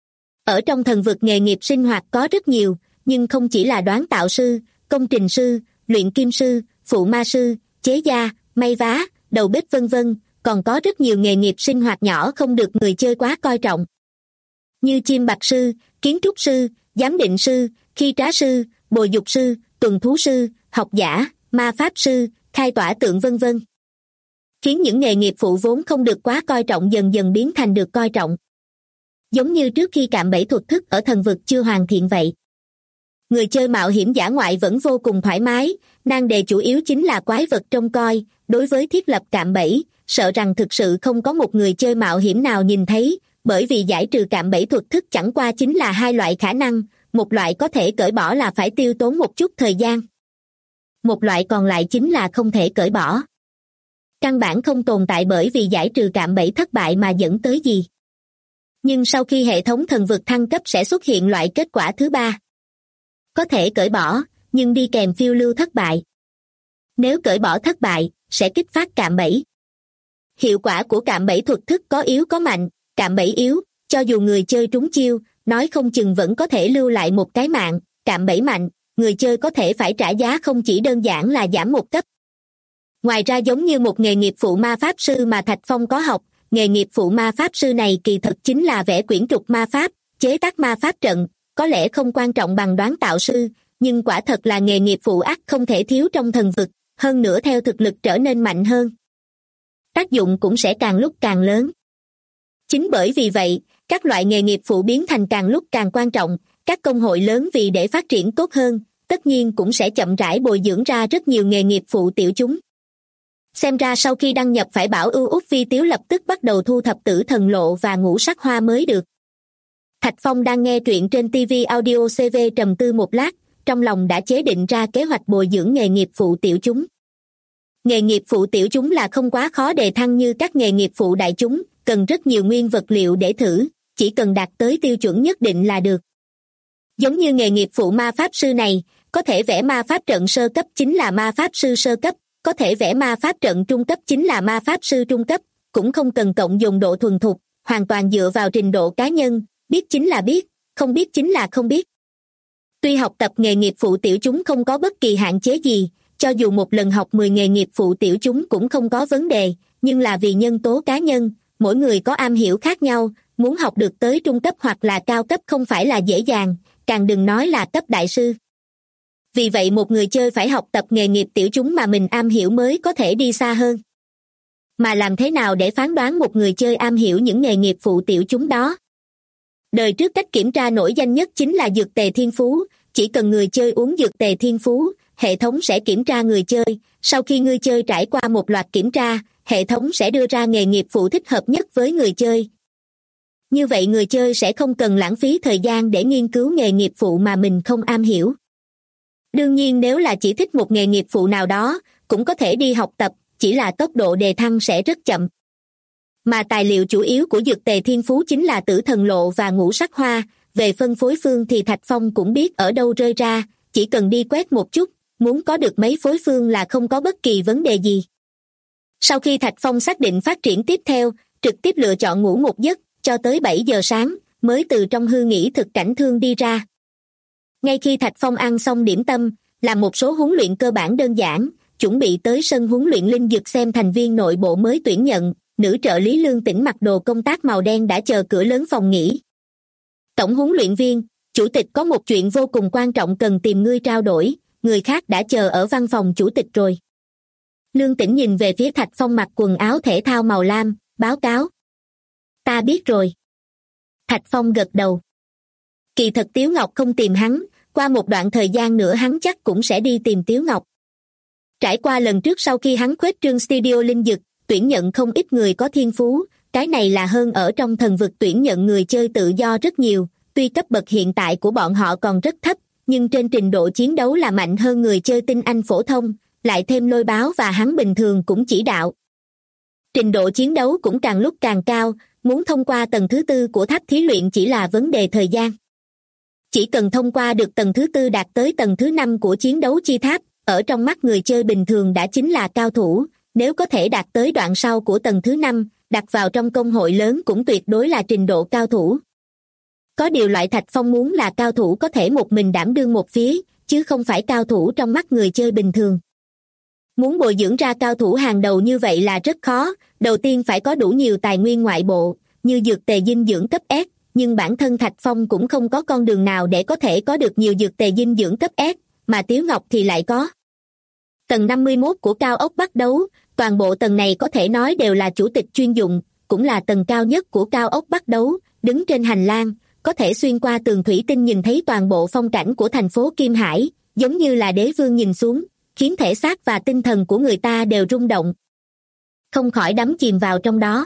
Ở trong thần vực nghề nghiệp sinh hoạt có rất nhiều, nhưng không chỉ là đoán tạo sư, công trình sư, luyện kim sư, phụ ma sư, chế gia, may vá, đầu bếp vân vân, còn có rất nhiều nghề nghiệp sinh hoạt nhỏ không được người chơi quá coi trọng. Như chiêm bạc sư, kiến trúc sư, giám định sư, khi trá sư, bồi dục sư, tuần thú sư, học giả, ma pháp sư, khai tỏa tượng vân vân. Khiến những nghề nghiệp phụ vốn không được quá coi trọng dần dần biến thành được coi trọng. Giống như trước khi cạm bẫy thuật thức ở thần vực chưa hoàn thiện vậy. Người chơi mạo hiểm dã ngoại vẫn vô cùng thoải mái, nan đề chủ yếu chính là quái vật trông coi, đối với thiết lập cạm bẫy, sợ rằng thực sự không có một người chơi mạo hiểm nào nhìn thấy, bởi vì giải trừ cạm bẫy thuật thức chẳng qua chính là hai loại khả năng, một loại có thể cởi bỏ là phải tiêu tốn một chút thời gian. Một loại còn lại chính là không thể cởi bỏ. Căn bản không tồn tại bởi vì giải trừ cạm bẫy thất bại mà dẫn tới gì. Nhưng sau khi hệ thống thần vực thăng cấp sẽ xuất hiện loại kết quả thứ ba. Có thể cởi bỏ, nhưng đi kèm phiêu lưu thất bại. Nếu cởi bỏ thất bại, sẽ kích phát cạm bẫy. Hiệu quả của cạm bẫy thuật thức có yếu có mạnh, cạm bẫy yếu, cho dù người chơi trúng chiêu, nói không chừng vẫn có thể lưu lại một cái mạng, cạm bẫy mạnh, người chơi có thể phải trả giá không chỉ đơn giản là giảm một cấp. Ngoài ra giống như một nghề nghiệp phụ ma pháp sư mà Thạch Phong có học, nghề nghiệp phụ ma pháp sư này kỳ thực chính là vẽ quyển trục ma pháp, chế tác ma pháp trận, có lẽ không quan trọng bằng đoán tạo sư, nhưng quả thật là nghề nghiệp phụ ắt không thể thiếu trong thần vực, hơn nữa theo thực lực trở nên mạnh hơn, tác dụng cũng sẽ càng lúc càng lớn. Chính bởi vì vậy, các loại nghề nghiệp phụ biến thành càng lúc càng quan trọng, các công hội lớn vì để phát triển tốt hơn, tất nhiên cũng sẽ chậm rãi bồi dưỡng ra rất nhiều nghề nghiệp phụ tiểu chúng. Xem ra sau khi đăng nhập phải bảo ưu Úc Vi Tiếu lập tức bắt đầu thu thập Tử Thần Lộ và Ngũ Sắc Hoa mới được. Thạch Phong đang nghe truyện trên TV Audio CV trầm tư một lát, trong lòng đã chế định ra kế hoạch bồi dưỡng nghề nghiệp phụ tiểu chúng. Nghề nghiệp phụ tiểu chúng là không quá khó đề thăng như các nghề nghiệp phụ đại chúng, cần rất nhiều nguyên vật liệu để thử, chỉ cần đạt tới tiêu chuẩn nhất định là được. Giống như nghề nghiệp phụ ma pháp sư này, có thể vẽ ma pháp trận sơ cấp chính là ma pháp sư sơ cấp, có thể vẽ ma pháp trận trung cấp chính là ma pháp sư trung cấp, cũng không cần cộng dồn độ thuần thục, hoàn toàn dựa vào trình độ cá nhân, biết chính là biết, không biết chính là không biết. Tuy học tập nghề nghiệp phụ tiểu chúng không có bất kỳ hạn chế gì, cho dù một lần học 10 nghề nghiệp phụ tiểu chúng cũng không có vấn đề, nhưng là vì nhân tố cá nhân, mỗi người có am hiểu khác nhau, muốn học được tới trung cấp hoặc là cao cấp không phải là dễ dàng, càng đừng nói là cấp đại sư. Vì vậy một người chơi phải học tập nghề nghiệp tiểu chúng mà mình am hiểu mới có thể đi xa hơn. Mà làm thế nào để phán đoán một người chơi am hiểu những nghề nghiệp phụ tiểu chúng đó? Đời trước cách kiểm tra nổi danh nhất chính là dược tề thiên phú, chỉ cần người chơi uống dược tề thiên phú, hệ thống sẽ kiểm tra người chơi, sau khi người chơi trải qua một loạt kiểm tra, hệ thống sẽ đưa ra nghề nghiệp phụ thích hợp nhất với người chơi. Như vậy người chơi sẽ không cần lãng phí thời gian để nghiên cứu nghề nghiệp phụ mà mình không am hiểu. Đương nhiên nếu là chỉ thích một nghề nghiệp phụ nào đó, cũng có thể đi học tập, chỉ là tốc độ đề thăng sẽ rất chậm. Mà tài liệu chủ yếu của dược tề thiên phú chính là Tử Thần Lộ và Ngũ Sắc Hoa, về phân phối phương thì Thạch Phong cũng biết ở đâu rơi ra, chỉ cần đi quét một chút, muốn có được mấy phối phương là không có bất kỳ vấn đề gì. Sau khi Thạch Phong xác định phát triển tiếp theo, trực tiếp lựa chọn ngủ một giấc, cho tới 7 giờ sáng, mới từ trong hư nghỉ thực cảnh thương đi ra. Ngay khi Thạch Phong ăn xong điểm tâm, làm một số huấn luyện cơ bản đơn giản, chuẩn bị tới sân huấn luyện linh dược xem thành viên nội bộ mới tuyển nhận, nữ trợ lý Lương Tĩnh mặc đồ công tác màu đen đã chờ cửa lớn phòng nghỉ. Tổng huấn luyện viên, chủ tịch có một chuyện vô cùng quan trọng cần tìm ngươi trao đổi, người khác đã chờ ở văn phòng chủ tịch rồi. Lương Tĩnh nhìn về phía Thạch Phong mặc quần áo thể thao màu lam, báo cáo. Ta biết rồi. Thạch Phong gật đầu. Kỳ thật Tiếu Ngọc không tìm hắn, qua một đoạn thời gian nữa hắn chắc cũng sẽ đi tìm Tiếu Ngọc. Trải qua lần trước sau khi hắn khuếch trương studio linh dực, tuyển nhận không ít người có thiên phú, cái này là hơn ở trong thần vực tuyển nhận người chơi tự do rất nhiều, tuy cấp bậc hiện tại của bọn họ còn rất thấp, nhưng trên trình độ chiến đấu là mạnh hơn người chơi tinh anh phổ thông, lại thêm Lôi Báo và hắn bình thường cũng chỉ đạo. Trình độ chiến đấu cũng càng lúc càng cao, muốn thông qua tầng thứ 4 của tháp thí luyện chỉ là vấn đề thời gian. Chỉ cần thông qua được tầng thứ 4 đạt tới tầng thứ 5 của chiến đấu chi tháp, ở trong mắt người chơi bình thường đã chính là cao thủ, nếu có thể đạt tới đoạn sau của tầng thứ 5, đặt vào trong công hội lớn cũng tuyệt đối là trình độ cao thủ. Có điều loại Thạch Phong muốn là cao thủ có thể một mình đảm đương một phía, chứ không phải cao thủ trong mắt người chơi bình thường. Muốn bồi dưỡng ra cao thủ hàng đầu như vậy là rất khó, đầu tiên phải có đủ nhiều tài nguyên ngoại bộ, như dược tề dinh dưỡng cấp S, nhưng bản thân Thạch Phong cũng không có con đường nào để có thể có được nhiều dược tề dinh dưỡng cấp S, mà Tiếu Ngọc thì lại có. Tầng 51 của cao ốc bắt đấu, toàn bộ tầng này có thể nói đều là chủ tịch chuyên dụng, cũng là tầng cao nhất của cao ốc bắt đấu, đứng trên hành lang, có thể xuyên qua tường thủy tinh nhìn thấy toàn bộ phong cảnh của thành phố Kim Hải, giống như là đế vương nhìn xuống, khiến thể xác và tinh thần của người ta đều rung động. Không khỏi đắm chìm vào trong đó.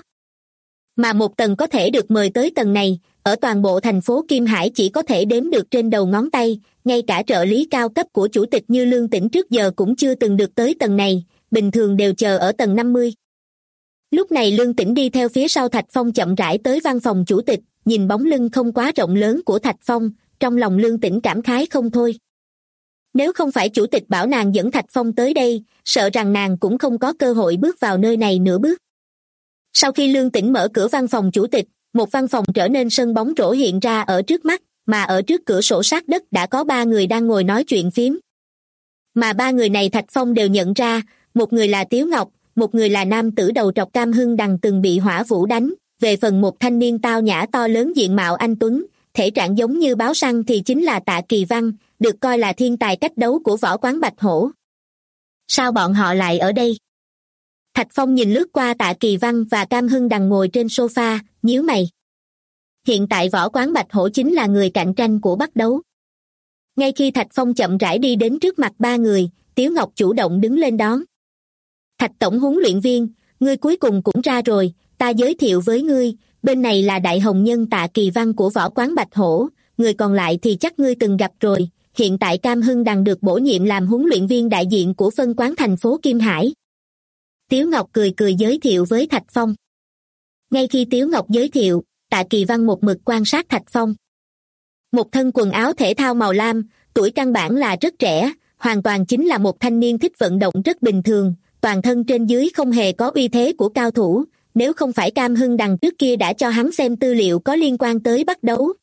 Mà một tầng có thể được mời tới tầng này, ở toàn bộ thành phố Kim Hải chỉ có thể đếm được trên đầu ngón tay, ngay cả trợ lý cao cấp của chủ tịch như Lương Tĩnh trước giờ cũng chưa từng được tới tầng này, bình thường đều chờ ở tầng 50. Lúc này Lương Tĩnh đi theo phía sau Thạch Phong chậm rãi tới văn phòng chủ tịch, nhìn bóng lưng không quá rộng lớn của Thạch Phong, trong lòng Lương Tĩnh cảm khái không thôi. Nếu không phải chủ tịch bảo nàng dẫn Thạch Phong tới đây, sợ rằng nàng cũng không có cơ hội bước vào nơi này nửa bước. Sau khi Lương Tĩnh mở cửa văn phòng chủ tịch, một văn phòng trở nên sân bóng rổ hiện ra ở trước mắt, mà ở trước cửa sổ sát đất đã có 3 người đang ngồi nói chuyện phiếm. Mà 3 người này Thạch Phong đều nhận ra, một người là Tiếu Ngọc, một người là nam tử đầu trọc Cam Hưng Đằng từng bị hỏa vũ đánh, về phần một thanh niên tao nhã to lớn diện mạo anh tuấn, thể trạng giống như báo săn thì chính là Tạ Kỳ Văn, được coi là thiên tài cách đấu của võ quán Bạch Hổ. Sao bọn họ lại ở đây? Thạch Phong nhìn lướt qua Tạ Kỳ Văn và Cam Hưng Đằng ngồi trên sofa, nhíu mày. Hiện tại võ quán Bạch Hổ chính là người cạnh tranh của Bắc Đấu. Ngay khi Thạch Phong chậm rãi đi đến trước mặt ba người, Tiếu Ngọc chủ động đứng lên đón. Thạch tổng huấn luyện viên, ngươi cuối cùng cũng ra rồi, ta giới thiệu với ngươi, bên này là đại hồng nhân Tạ Kỳ Văn của võ quán Bạch Hổ, người còn lại thì chắc ngươi từng gặp rồi, hiện tại Cam Hưng Đằng được bổ nhiệm làm huấn luyện viên đại diện của phân quán thành phố Kim Hải. Tiếu Ngọc cười cười giới thiệu với Thạch Phong. Ngay khi Tiếu Ngọc giới thiệu, Tạ Kỳ Văn một mực quan sát Thạch Phong. Một thân quần áo thể thao màu lam, tuổi căn bản là rất trẻ, hoàn toàn chính là một thanh niên thích vận động rất bình thường, toàn thân trên dưới không hề có uy thế của cao thủ, nếu không phải Cam Hưng Đằng trước kia đã cho hắn xem tư liệu có liên quan tới Bắc Đấu.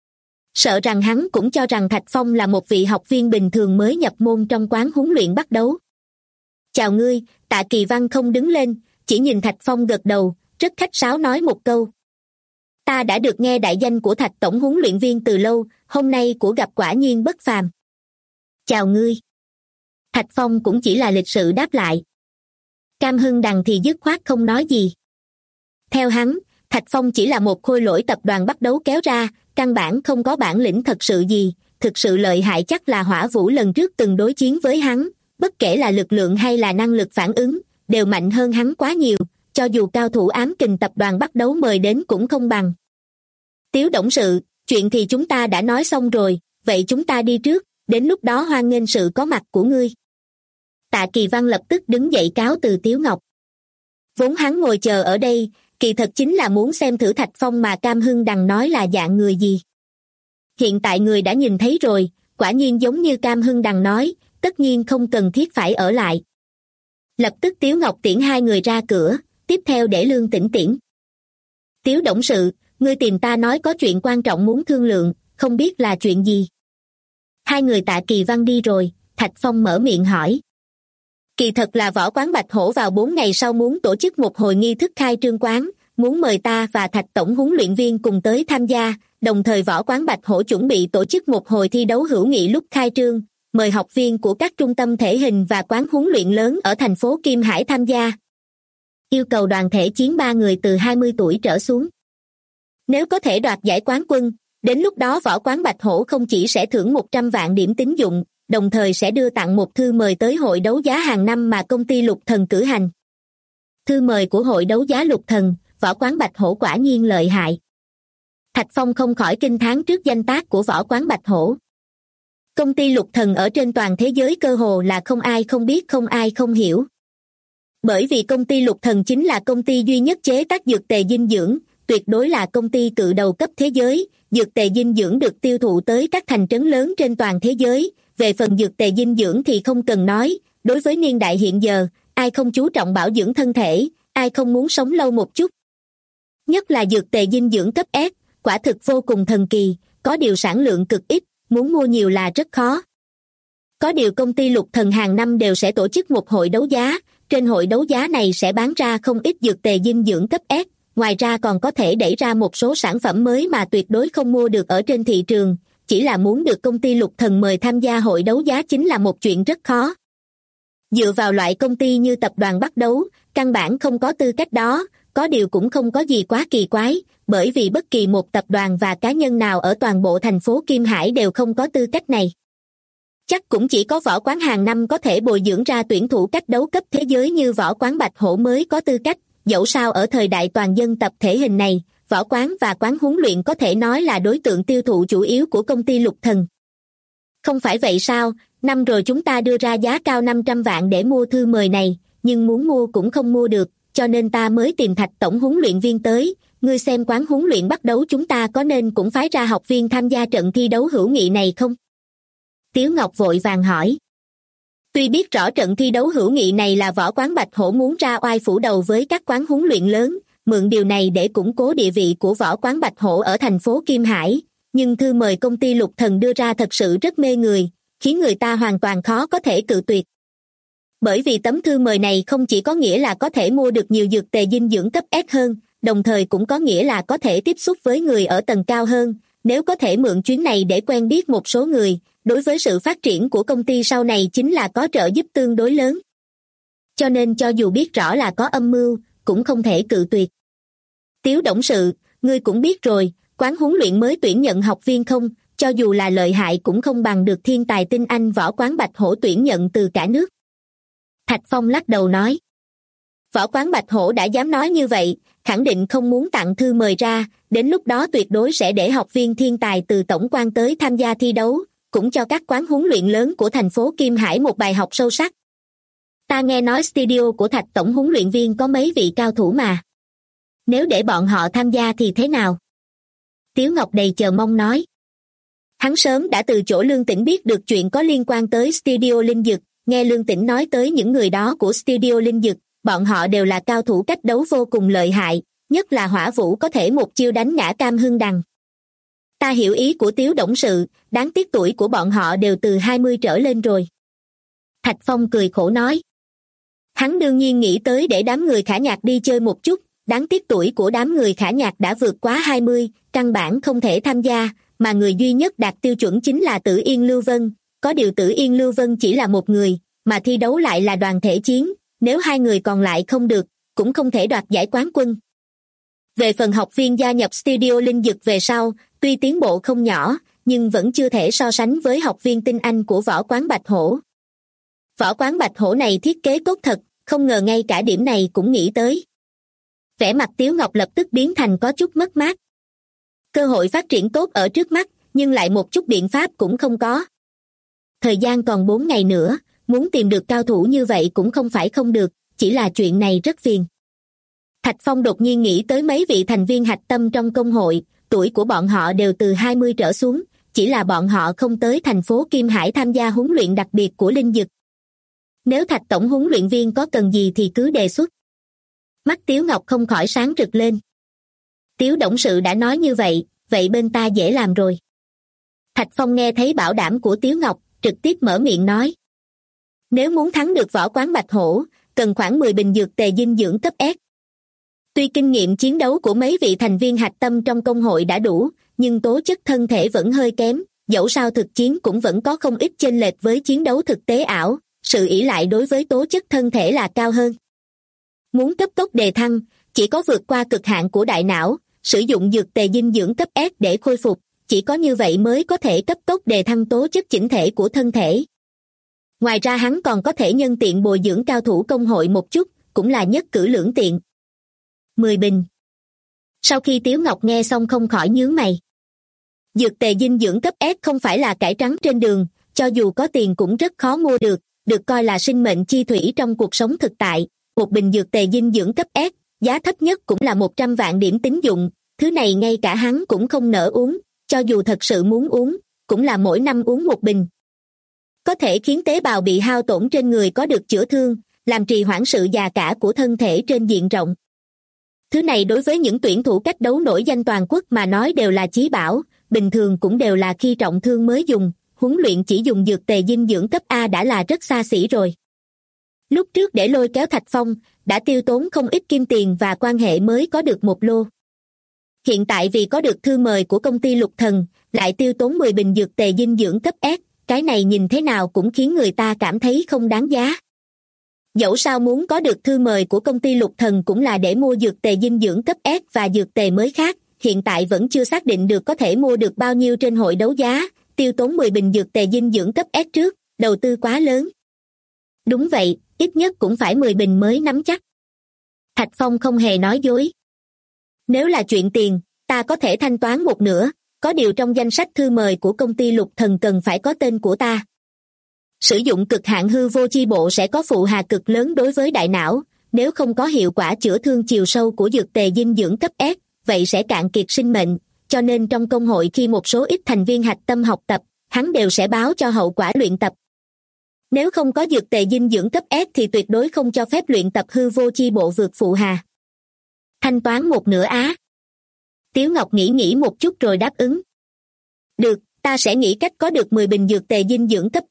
Sợ rằng hắn cũng cho rằng Thạch Phong là một vị học viên bình thường mới nhập môn trong quán huấn luyện Bắc Đấu. Chào ngươi, Tạ Kỳ Văn không đứng lên, chỉ nhìn Thạch Phong gật đầu, rất khách sáo nói một câu. Ta đã được nghe đại danh của Thạch tổng huấn luyện viên từ lâu, hôm nay của gặp quả nhiên bất phàm. Chào ngươi. Thạch Phong cũng chỉ là lịch sự đáp lại. Cam Hưng Đằng thì dứt khoát không nói gì. Theo hắn, Thạch Phong chỉ là một khôi lỗi tập đoàn Bắc Đấu kéo ra, căn bản không có bản lĩnh thật sự gì, thực sự lợi hại chắc là Hỏa Vũ lần trước từng đối chiến với hắn, bất kể là lực lượng hay là năng lực phản ứng, đều mạnh hơn hắn quá nhiều, cho dù cao thủ ám kình tập đoàn Bắc Đấu mời đến cũng không bằng. Tiếu董sự, chuyện thì chúng ta đã nói xong rồi, vậy chúng ta đi trước, đến lúc đó hoan nghênh sự có mặt của ngươi. Tạ Kỳ Văn lập tức đứng dậy cáo từ Tiếu Ngọc. Vốn hắn ngồi chờ ở đây, kỳ thật chính là muốn xem thử Thạch Phong mà Cam Hưng Đằng nói là dạng người gì. Hiện tại người đã nhìn thấy rồi, quả nhiên giống như Cam Hưng Đằng nói, tất nhiên không cần thiết phải ở lại. Lập tức Tiếu Ngọc tiễn hai người ra cửa, tiếp theo để Lương Tĩnh tiễn. Tiếu董sự, ngươi tìm ta nói có chuyện quan trọng muốn thương lượng, không biết là chuyện gì. Hai người Tạ Kỳ Văn đi rồi, Thạch Phong mở miệng hỏi. Kỳ thật là võ quán Bạch Hổ vào 4 ngày sau muốn tổ chức một hồi nghi thức khai trương quán, muốn mời ta và Thạch tổng huấn luyện viên cùng tới tham gia, đồng thời võ quán Bạch Hổ chuẩn bị tổ chức một hồi thi đấu hữu nghị lúc khai trương, mời học viên của các trung tâm thể hình và quán huấn luyện lớn ở thành phố Kim Hải tham gia. Yêu cầu đoàn thể chiến 3 người từ 20 tuổi trở xuống. Nếu có thể đoạt giải quán quân, đến lúc đó võ quán Bạch Hổ không chỉ sẽ thưởng 100 vạn điểm tín dụng, đồng thời sẽ đưa tặng một thư mời tới hội đấu giá hàng năm mà công ty Lục Thần cử hành. Thư mời của hội đấu giá Lục Thần, võ quán Bạch Hổ quả nhiên lợi hại. Thạch Phong không khỏi kinh thán trước danh tác của võ quán Bạch Hổ. Công ty Lục Thần ở trên toàn thế giới cơ hồ là không ai không biết không ai không hiểu. Bởi vì công ty Lục Thần chính là công ty duy nhất chế tác dược tề dinh dưỡng, tuyệt đối là công ty cự đầu cấp thế giới, dược tề dinh dưỡng được tiêu thụ tới các thành trấn lớn trên toàn thế giới. Về phần dược tề dinh dưỡng thì không cần nói, đối với niên đại hiện giờ, ai không chú trọng bảo dưỡng thân thể, ai không muốn sống lâu một chút. Nhất là dược tề dinh dưỡng cấp S, quả thực vô cùng thần kỳ, có điều sản lượng cực ít, muốn mua nhiều là rất khó. Có điều công ty Lục Thần hàng năm đều sẽ tổ chức một hội đấu giá, trên hội đấu giá này sẽ bán ra không ít dược tề dinh dưỡng cấp S, ngoài ra còn có thể đẩy ra một số sản phẩm mới mà tuyệt đối không mua được ở trên thị trường, chỉ là muốn được công ty Lục Thần mời tham gia hội đấu giá chính là một chuyện rất khó. Dựa vào loại công ty như tập đoàn Bắc Đấu, căn bản không có tư cách đó, có điều cũng không có gì quá kỳ quái, bởi vì bất kỳ một tập đoàn và cá nhân nào ở toàn bộ thành phố Kim Hải đều không có tư cách này. Chắc cũng chỉ có võ quán hàng năm có thể bồi dưỡng ra tuyển thủ cách đấu cấp thế giới như võ quán Bạch Hổ mới có tư cách, dẫu sao ở thời đại toàn dân tập thể hình này, võ quán và quán huấn luyện có thể nói là đối tượng tiêu thụ chủ yếu của công ty Lục Thần. Không phải vậy sao, năm rồi chúng ta đưa ra giá cao 500 vạn để mua thư mời này, nhưng muốn mua cũng không mua được, cho nên ta mới tìm Thạch tổng huấn luyện viên tới, ngươi xem quán huấn luyện Bắc Đấu chúng ta có nên cũng phái ra học viên tham gia trận thi đấu hữu nghị này không? Tiếu Ngọc vội vàng hỏi. Tuy biết rõ trận thi đấu hữu nghị này là võ quán Bạch Hổ muốn ra oai phủ đầu với các quán huấn luyện lớn, mượn điều này để củng cố địa vị của võ quán Bạch Hổ ở thành phố Kim Hải, nhưng thư mời công ty Lục Thần đưa ra thật sự rất mê người, khiến người ta hoàn toàn khó có thể cự tuyệt. Bởi vì tấm thư mời này không chỉ có nghĩa là có thể mua được nhiều dược tề dinh dưỡng cấp S hơn, đồng thời cũng có nghĩa là có thể tiếp xúc với người ở tầng cao hơn. Nếu có thể mượn chuyến này để quen biết một số người, đối với sự phát triển của công ty sau này chính là có trợ giúp tương đối lớn. Cho nên cho dù biết rõ là có âm mưu, cũng không thể cự tuyệt. Tiếu董sự, ngươi cũng biết rồi, quán huấn luyện mới tuyển nhận học viên không, cho dù là lợi hại cũng không bằng được thiên tài tinh anh võ quán Bạch Hổ tuyển nhận từ cả nước. Thạch Phong lắc đầu nói. Võ quán Bạch Hổ đã dám nói như vậy, khẳng định không muốn tặng thư mời ra, đến lúc đó tuyệt đối sẽ để học viên thiên tài từ tổng quan tới tham gia thi đấu, cũng cho các quán huấn luyện lớn của thành phố Kim Hải một bài học sâu sắc. Ta nghe nói studio của Thạch tổng huấn luyện viên có mấy vị cao thủ mà. Nếu để bọn họ tham gia thì thế nào? Tiếu Ngọc đầy chờ mong nói. Hắn sớm đã từ chỗ Lương Tĩnh biết được chuyện có liên quan tới studio Linh Dực, nghe Lương Tĩnh nói tới những người đó của studio Linh Dực, bọn họ đều là cao thủ cách đấu vô cùng lợi hại, nhất là Hỏa Vũ có thể một chiêu đánh ngã Cam Hưng Đằng. Ta hiểu ý của Tiếu董sự, đáng tiếc tuổi của bọn họ đều từ 20 trở lên rồi. Thạch Phong cười khổ nói. Hắn đương nhiên nghĩ tới để đám người Khả Nhạc đi chơi một chút, đáng tiếc tuổi của đám người Khả Nhạc đã vượt quá 20, căn bản không thể tham gia, mà người duy nhất đạt tiêu chuẩn chính là Tử Yên Lưu Vân, có điều Tử Yên Lưu Vân chỉ là một người, mà thi đấu lại là đoàn thể chiến, nếu hai người còn lại không được, cũng không thể đoạt giải quán quân. Về phần học viên gia nhập studio Linh Dực về sau, tuy tiến bộ không nhỏ, nhưng vẫn chưa thể so sánh với học viên tinh anh của võ quán Bạch Hổ. Võ quán Bạch Hổ này thiết kế tốt thật, không ngờ ngay cả điểm này cũng nghĩ tới. Vẻ mặt Tiếu Ngọc lập tức biến thành có chút mất mát. Cơ hội phát triển tốt ở trước mắt, nhưng lại một chút biện pháp cũng không có. Thời gian còn 4 ngày nữa, muốn tìm được cao thủ như vậy cũng không phải không được, chỉ là chuyện này rất phiền. Thạch Phong đột nhiên nghĩ tới mấy vị thành viên hạch tâm trong công hội, tuổi của bọn họ đều từ 20 trở xuống, chỉ là bọn họ không tới thành phố Kim Hải tham gia huấn luyện đặc biệt của Linh Dực. Nếu Thạch tổng huấn luyện viên có cần gì thì cứ đề xuất. Mắt Tiếu Ngọc không khỏi sáng rực lên. Tiếu董sự đã nói như vậy, vậy bên ta dễ làm rồi. Thạch Phong nghe thấy bảo đảm của Tiếu Ngọc, trực tiếp mở miệng nói. Nếu muốn thắng được võ quán Bạch Hổ, cần khoảng 10 bình dược tề dinh dưỡng cấp S. Tuy kinh nghiệm chiến đấu của mấy vị thành viên hạch tâm trong công hội đã đủ, nhưng tố chất thân thể vẫn hơi kém, dẫu sao thực chiến cũng vẫn có không ít chênh lệch với chiến đấu thực tế ảo, sự ỷ lại đối với tố chất thân thể là cao hơn. Muốn cấp tốc đề thăng, chỉ có vượt qua cực hạn của đại não, sử dụng dược tề dinh dưỡng cấp S để khôi phục, chỉ có như vậy mới có thể cấp tốc đề thăng tố chất chỉnh thể của thân thể. Ngoài ra hắn còn có thể nhân tiện bồi dưỡng cao thủ công hội một chút, cũng là nhất cử lưỡng tiện. 10 bình. Sau khi Tiếu Ngọc nghe xong không khỏi nhướng mày. Dược tề dinh dưỡng cấp S không phải là cải trắng trên đường, cho dù có tiền cũng rất khó mua được coi là sinh mệnh chi thủy trong cuộc sống thực tại. Một bình dược tề dinh dưỡng cấp S, giá thấp nhất cũng là 100 vạn điểm tín dụng, thứ này ngay cả hắn cũng không nỡ uống, cho dù thật sự muốn uống, cũng là mỗi năm uống một bình. Có thể khiến tế bào bị hao tổn trên người có được chữa thương, làm trì hoãn sự già cả của thân thể trên diện rộng. Thứ này đối với những tuyển thủ cách đấu nổi danh toàn quốc mà nói đều là chí bảo, bình thường cũng đều là khi trọng thương mới dùng, huấn luyện chỉ dùng dược tề dinh dưỡng cấp A đã là rất xa xỉ rồi. Lúc trước để lôi kéo Thạch Phong, đã tiêu tốn không ít kim tiền và quan hệ mới có được một lô. Hiện tại vì có được thư mời của công ty Lục Thần, lại tiêu tốn 10 bình dược tề dinh dưỡng cấp S, cái này nhìn thế nào cũng khiến người ta cảm thấy không đáng giá. Dẫu sao muốn có được thư mời của công ty Lục Thần cũng là để mua dược tề dinh dưỡng cấp S và dược tề mới khác, hiện tại vẫn chưa xác định được có thể mua được bao nhiêu trên hội đấu giá, tiêu tốn 10 bình dược tề dinh dưỡng cấp S trước, đầu tư quá lớn. Đúng vậy, ít nhất cũng phải 10 bình mới nắm chắc. Thạch Phong không hề nói dối. Nếu là chuyện tiền, ta có thể thanh toán một nửa, có điều trong danh sách thư mời của công ty Lục Thần cần phải có tên của ta. Sử dụng cực hạn hư vô chi bộ sẽ có phụ hà cực lớn đối với đại não, nếu không có hiệu quả chữa thương chiều sâu của dược tề dinh dưỡng cấp S, vậy sẽ cạn kiệt sinh mệnh, cho nên trong công hội khi một số ít thành viên hạch tâm học tập, hắn đều sẽ báo cho hậu quả luyện tập. Nếu không có dược tề dinh dưỡng cấp S thì tuyệt đối không cho phép luyện tập hư vô chi bộ vượt phụ hà. Thanh toán một nửa á. Tiếu Ngọc nghĩ một chút rồi đáp ứng. Được, ta sẽ nghĩ cách có được 10 bình dược tề dinh dưỡng cấp S,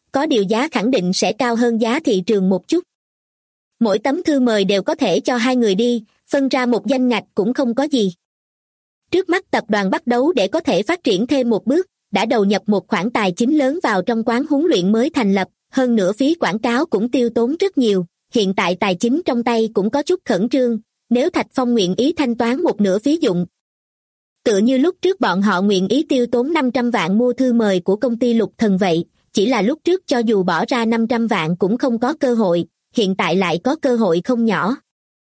có điều giá khẳng định sẽ cao hơn giá thị trường một chút. Mỗi tấm thư mời đều có thể cho 2 người đi, phân ra một danh ngạch cũng không có gì. Trước mắt tập đoàn Bắt Đấu để có thể phát triển thêm một bước, đã đầu nhập một khoản tài chính lớn vào trong quán huấn luyện mới thành lập, hơn nữa phí quảng cáo cũng tiêu tốn rất nhiều, hiện tại tài chính trong tay cũng có chút khẩn trương, nếu Thạch Phong nguyện ý thanh toán một nửa phí dụng. Tựa như lúc trước bọn họ nguyện ý tiêu tốn 500 vạn mua thư mời của công ty Lục Thần vậy, chỉ là lúc trước cho dù bỏ ra 500 vạn cũng không có cơ hội, hiện tại lại có cơ hội không nhỏ.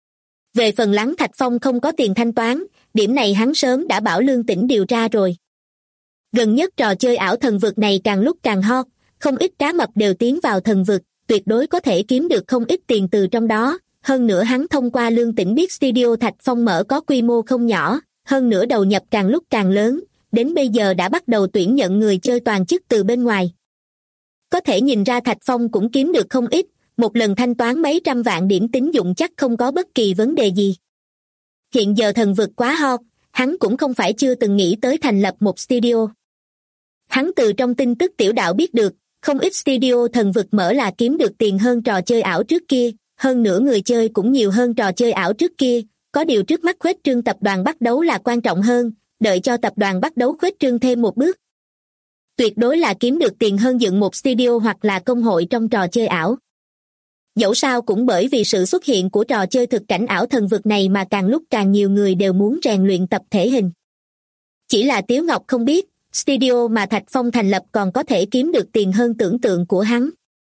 Về phần Lăng Thạch Phong không có tiền thanh toán, điểm này hắn sớm đã bảo Lương Tĩnh điều tra rồi. Gần nhất trò chơi ảo thần vực này càng lúc càng hot, không ít cá mập đều tiến vào thần vực, tuyệt đối có thể kiếm được không ít tiền từ trong đó. Hơn nữa hắn thông qua Lương Tĩnh biết studio Thạch Phong mở có quy mô không nhỏ, hơn nữa đầu nhập càng lúc càng lớn, đến bây giờ đã bắt đầu tuyển nhận người chơi toàn chức từ bên ngoài. Có thể nhìn ra Thạch Phong cũng kiếm được không ít, một lần thanh toán mấy trăm vạn điểm tín dụng chắc không có bất kỳ vấn đề gì. Hiện giờ thần vực quá hot, hắn cũng không phải chưa từng nghĩ tới thành lập một studio. Hắn từ trong tin tức tiểu đạo biết được, không ít studio thần vực mở là kiếm được tiền hơn trò chơi ảo trước kia, hơn nữa người chơi cũng nhiều hơn trò chơi ảo trước kia, có điều trước mắt khuếch trương tập đoàn Bắt Đấu là quan trọng hơn, đợi cho tập đoàn Bắt Đấu khuếch trương thêm một bước. Tuyệt đối là kiếm được tiền hơn dựng một studio hoặc là công hội trong trò chơi ảo. Dẫu sao cũng bởi vì sự xuất hiện của trò chơi thực cảnh ảo thần vực này mà càng lúc càng nhiều người đều muốn rèn luyện tập thể hình. Chỉ là Tiếu Ngọc không biết, studio mà Thạch Phong thành lập còn có thể kiếm được tiền hơn tưởng tượng của hắn.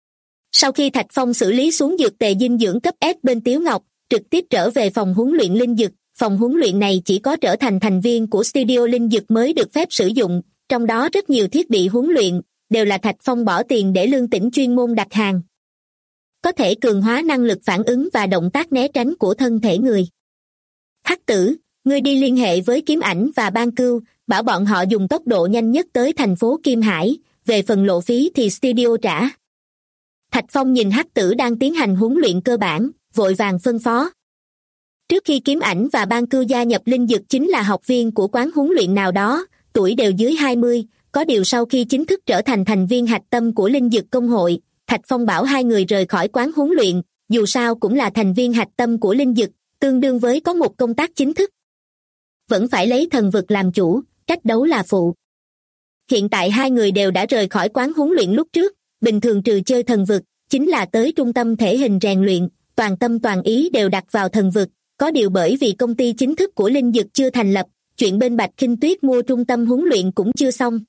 Sau khi Thạch Phong xử lý xuống dược tề dinh dưỡng cấp S bên Tiếu Ngọc, trực tiếp trở về phòng huấn luyện linh dược, phòng huấn luyện này chỉ có trở thành thành viên của studio linh dược mới được phép sử dụng, trong đó rất nhiều thiết bị huấn luyện, đều là Thạch Phong bỏ tiền để Lương Tĩnh chuyên môn đặt hàng. Có thể cường hóa năng lực phản ứng và động tác né tránh của thân thể người. Hắc Tử, ngươi đi liên hệ với Kiếm Ảnh và Ban Cưu, bảo bọn họ dùng tốc độ nhanh nhất tới thành phố Kim Hải, về phần lộ phí thì studio trả. Thạch Phong nhìn Hắc Tử đang tiến hành huấn luyện cơ bản, vội vàng phân phó. Trước khi Kiếm Ảnh và Ban Cưu gia nhập linh dược chính là học viên của quán huấn luyện nào đó, tuổi đều dưới 20, có điều sau khi chính thức trở thành thành viên hạch tâm của linh dược công hội, Thạch Phong bảo 2 người rời khỏi quán huấn luyện, dù sao cũng là thành viên hạch tâm của linh dược, tương đương với có một công tác chính thức. Vẫn phải lấy thần vực làm chủ, cách đấu là phụ. Hiện tại 2 người đều đã rời khỏi quán huấn luyện lúc trước, bình thường trừ chơi thần vực, chính là tới trung tâm thể hình rèn luyện, toàn tâm toàn ý đều đặt vào thần vực, có điều bởi vì công ty chính thức của linh dược chưa thành lập, chuyện bên Bạch Khinh Tuyết mua trung tâm huấn luyện cũng chưa xong.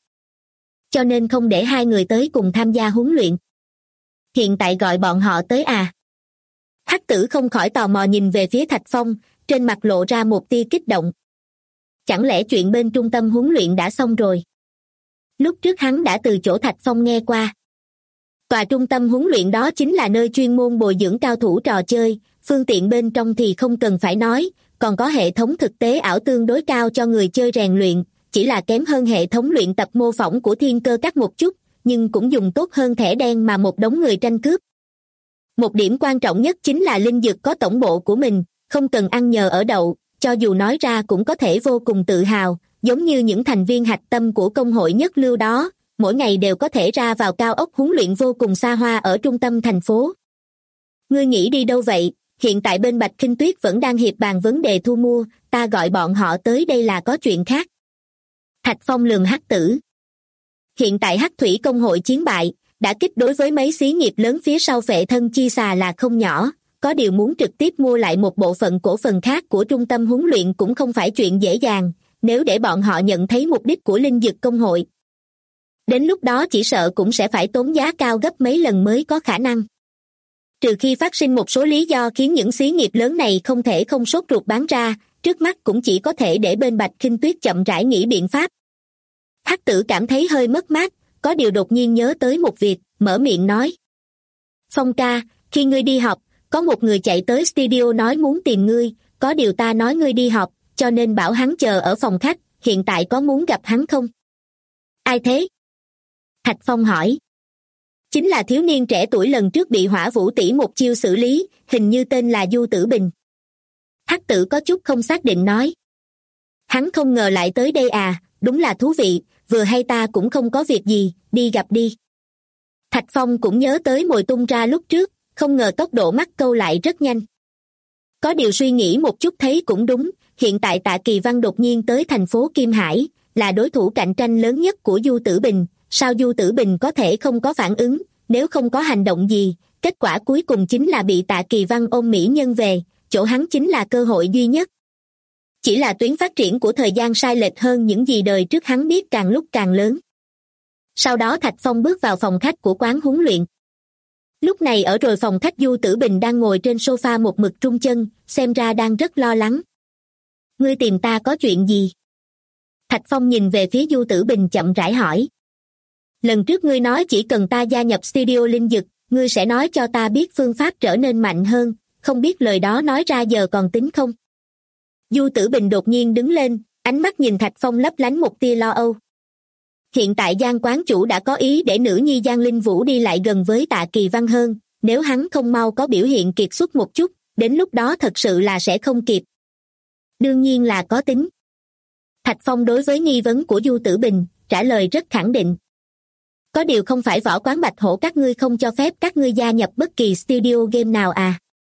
Cho nên không để 2 người tới cùng tham gia huấn luyện. Hiện tại gọi bọn họ tới à? Hắc Tử không khỏi tò mò nhìn về phía Thạch Phong, trên mặt lộ ra một tia kích động. Chẳng lẽ chuyện bên trung tâm huấn luyện đã xong rồi? Lúc trước hắn đã từ chỗ Thạch Phong nghe qua. Tòa trung tâm huấn luyện đó chính là nơi chuyên môn bồi dưỡng cao thủ trò chơi, phương tiện bên trong thì không cần phải nói, còn có hệ thống thực tế ảo tương đối cao cho người chơi rèn luyện, chỉ là kém hơn hệ thống luyện tập mô phỏng của Thiên Cơ Các một chút, nhưng cũng dùng tốt hơn thẻ đen mà một đống người tranh cướp. Một điểm quan trọng nhất chính là linh dược có tổng bộ của mình, không cần ăn nhờ ở đậu, cho dù nói ra cũng có thể vô cùng tự hào, giống như những thành viên hạch tâm của công hội nhất lưu đó, mỗi ngày đều có thể ra vào cao ốc huấn luyện vô cùng xa hoa ở trung tâm thành phố. Ngươi nghĩ đi đâu vậy? Hiện tại bên Bạch Khinh Tuyết vẫn đang hiệp bàn vấn đề thu mua, ta gọi bọn họ tới đây là có chuyện khác. Thạch Phong lườm Hắc Tử. Hiện tại Hắc Thủy công hội chiến bại, đã kích đối với mấy xí nghiệp lớn phía sau Phệ Thân Chi Xà là không nhỏ, có điều muốn trực tiếp mua lại một bộ phận cổ phần khác của trung tâm huấn luyện cũng không phải chuyện dễ dàng, nếu để bọn họ nhận thấy mục đích của linh dược công hội. Đến lúc đó chỉ sợ cũng sẽ phải tốn giá cao gấp mấy lần mới có khả năng. Trừ khi phát sinh một số lý do khiến những xí nghiệp lớn này không thể không sốt ruột bán ra, trước mắt cũng chỉ có thể để bên Bạch Khinh Tuyết chậm rãi nghĩ biện pháp. Hắc Tử cảm thấy hơi mất mát, có điều đột nhiên nhớ tới một việc, mở miệng nói. Phong ca, khi ngươi đi học, có một người chạy tới studio nói muốn tìm ngươi, có điều ta nói ngươi đi học, cho nên bảo hắn chờ ở phòng khách, hiện tại có muốn gặp hắn không? Ai thế? Thạch Phong hỏi. Chính là thiếu niên trẻ tuổi lần trước bị Hỏa Vũ tỷ một chiêu xử lý, hình như tên là Du Tử Bình. Hắc Tử có chút không xác định nói. Hắn không ngờ lại tới đây à, đúng là thú vị, vừa hay ta cũng không có việc gì, đi gặp đi. Thạch Thạch Phong cũng nhớ tới mồi tung ra lúc trước, không ngờ tốc độ mắc câu lại rất nhanh. Có điều suy nghĩ một chút thấy cũng đúng, hiện tại Tạ Kỳ Văn đột nhiên tới thành phố Kim Hải, là đối thủ cạnh tranh lớn nhất của Du Tử Bình, sao Du Tử Bình có thể không có phản ứng, nếu không có hành động gì, kết quả cuối cùng chính là bị Tạ Kỳ Văn ôm mỹ nhân về, chỗ hắn chính là cơ hội duy nhất. Chỉ là tuyến phát triển của thời gian sai lệch hơn những gì đời trước hắn biết càng lúc càng lớn. Sau đó Thạch Phong bước vào phòng khách của quán huấn luyện. Lúc này ở rồi phòng khách Du Tử Bình đang ngồi trên sofa một mực rung chân, xem ra đang rất lo lắng. Ngươi tìm ta có chuyện gì? Thạch Phong nhìn về phía Du Tử Bình chậm rãi hỏi. Lần trước ngươi nói chỉ cần ta gia nhập studio linh dực, ngươi sẽ nói cho ta biết phương pháp trở nên mạnh hơn, không biết lời đó nói ra giờ còn tính không? Du Tử Bình đột nhiên đứng lên, ánh mắt nhìn Thạch Phong lấp lánh một tia lo âu. Hiện tại Giang quán chủ đã có ý để nữ nhi Giang Linh Vũ đi lại gần với Tạ Kỳ Văn hơn, nếu hắn không mau có biểu hiện kiệt xuất một chút, đến lúc đó thật sự là sẽ không kịp. Đương nhiên là có tính. Thạch Phong đối với nghi vấn của Du Tử Bình, trả lời rất khẳng định. Có điều không phải Võ Quán Bạch Hổ các ngươi không cho phép các ngươi gia nhập bất kỳ studio game nào à?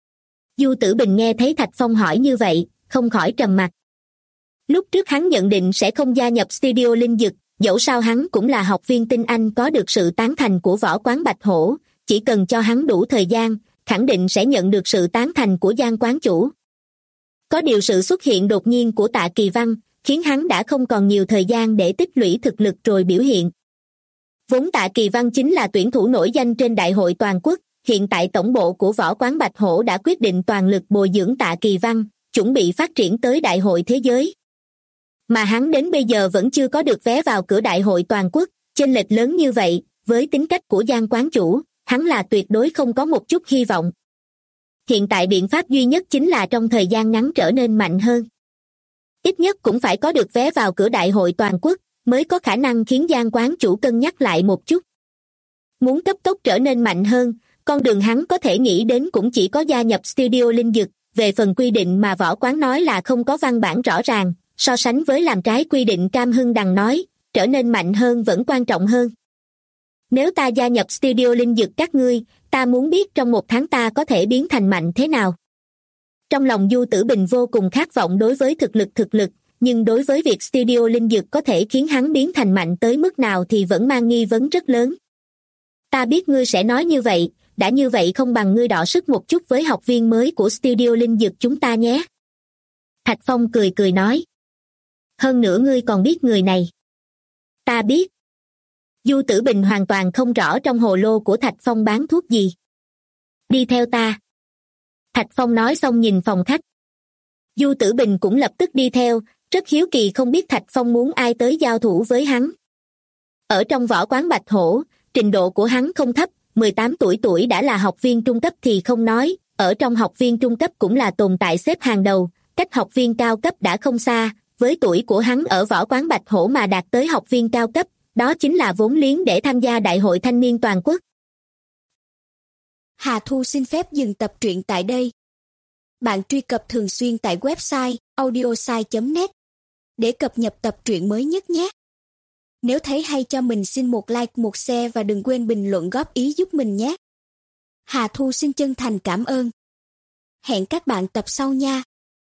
Du Tử Bình nghe thấy Thạch Phong hỏi như vậy, không khỏi trầm mặc. Lúc trước hắn nhận định sẽ không gia nhập studio linh dực, dẫu sao hắn cũng là học viên tinh anh có được sự tán thành của Võ Quán Bạch Hổ, chỉ cần cho hắn đủ thời gian, khẳng định sẽ nhận được sự tán thành của Giang quán chủ. Có điều sự xuất hiện đột nhiên của Tạ Kỳ Văn, khiến hắn đã không còn nhiều thời gian để tích lũy thực lực rồi biểu hiện. Vốn Tạ Kỳ Văn chính là tuyển thủ nổi danh trên đại hội toàn quốc, hiện tại tổng bộ của Võ Quán Bạch Hổ đã quyết định toàn lực bồi dưỡng Tạ Kỳ Văn, chuẩn bị phát triển tới đại hội thế giới. Mà hắn đến bây giờ vẫn chưa có được vé vào cửa đại hội toàn quốc, chênh lệch lớn như vậy, với tính cách của Giang quán chủ, hắn là tuyệt đối không có một chút hy vọng. Hiện tại biện pháp duy nhất chính là trong thời gian ngắn trở nên mạnh hơn. Ít nhất cũng phải có được vé vào cửa đại hội toàn quốc, mới có khả năng khiến Giang quán chủ cân nhắc lại một chút. Muốn cấp tốc trở nên mạnh hơn, con đường hắn có thể nghĩ đến cũng chỉ có gia nhập studio linh dực, về phần quy định mà Võ Quán nói là không có văn bản rõ ràng, so sánh với làm trái quy định Cam Hưng Đằng nói, trở nên mạnh hơn vẫn quan trọng hơn. Nếu ta gia nhập studio linh dực các ngươi, ta muốn biết trong 1 tháng ta có thể biến thành mạnh thế nào. Trong lòng Du Tử Bình vô cùng khát vọng đối với thực lực, nhưng đối với việc studio linh dực có thể khiến hắn biến thành mạnh tới mức nào thì vẫn mang nghi vấn rất lớn. Ta biết ngươi sẽ nói như vậy, đã như vậy không bằng ngươi đọ sức một chút với học viên mới của studio linh dực chúng ta nhé. Thạch Phong cười nói. Hơn nữa ngươi còn biết người này. Ta biết. Du Tử Bình hoàn toàn không rõ trong hồ lô của Thạch Phong bán thuốc gì. Đi theo ta. Thạch Phong nói xong nhìn phòng khách. Du Tử Bình cũng lập tức đi theo, rất hiếu kỳ không biết Thạch Phong muốn ai tới giao thủ với hắn. Ở trong Võ Quán Bạch Hổ, trình độ của hắn không thấp, 18 tuổi đã là học viên trung cấp thì không nói, ở trong học viên trung cấp cũng là tồn tại xếp hàng đầu, cách học viên cao cấp đã không xa, với tuổi của hắn ở Võ Quán Bạch Hổ mà đạt tới học viên cao cấp, đó chính là vốn liếng để tham gia Đại hội Thanh niên toàn quốc. Hà Thu xin phép dừng tập truyện tại đây. Bạn truy cập thường xuyên tại website audiosai.net để cập nhật tập truyện mới nhất nhé. Nếu thấy hay cho mình xin một like, một share và đừng quên bình luận góp ý giúp mình nhé. Hà Thu xin chân thành cảm ơn. Hẹn các bạn tập sau nha.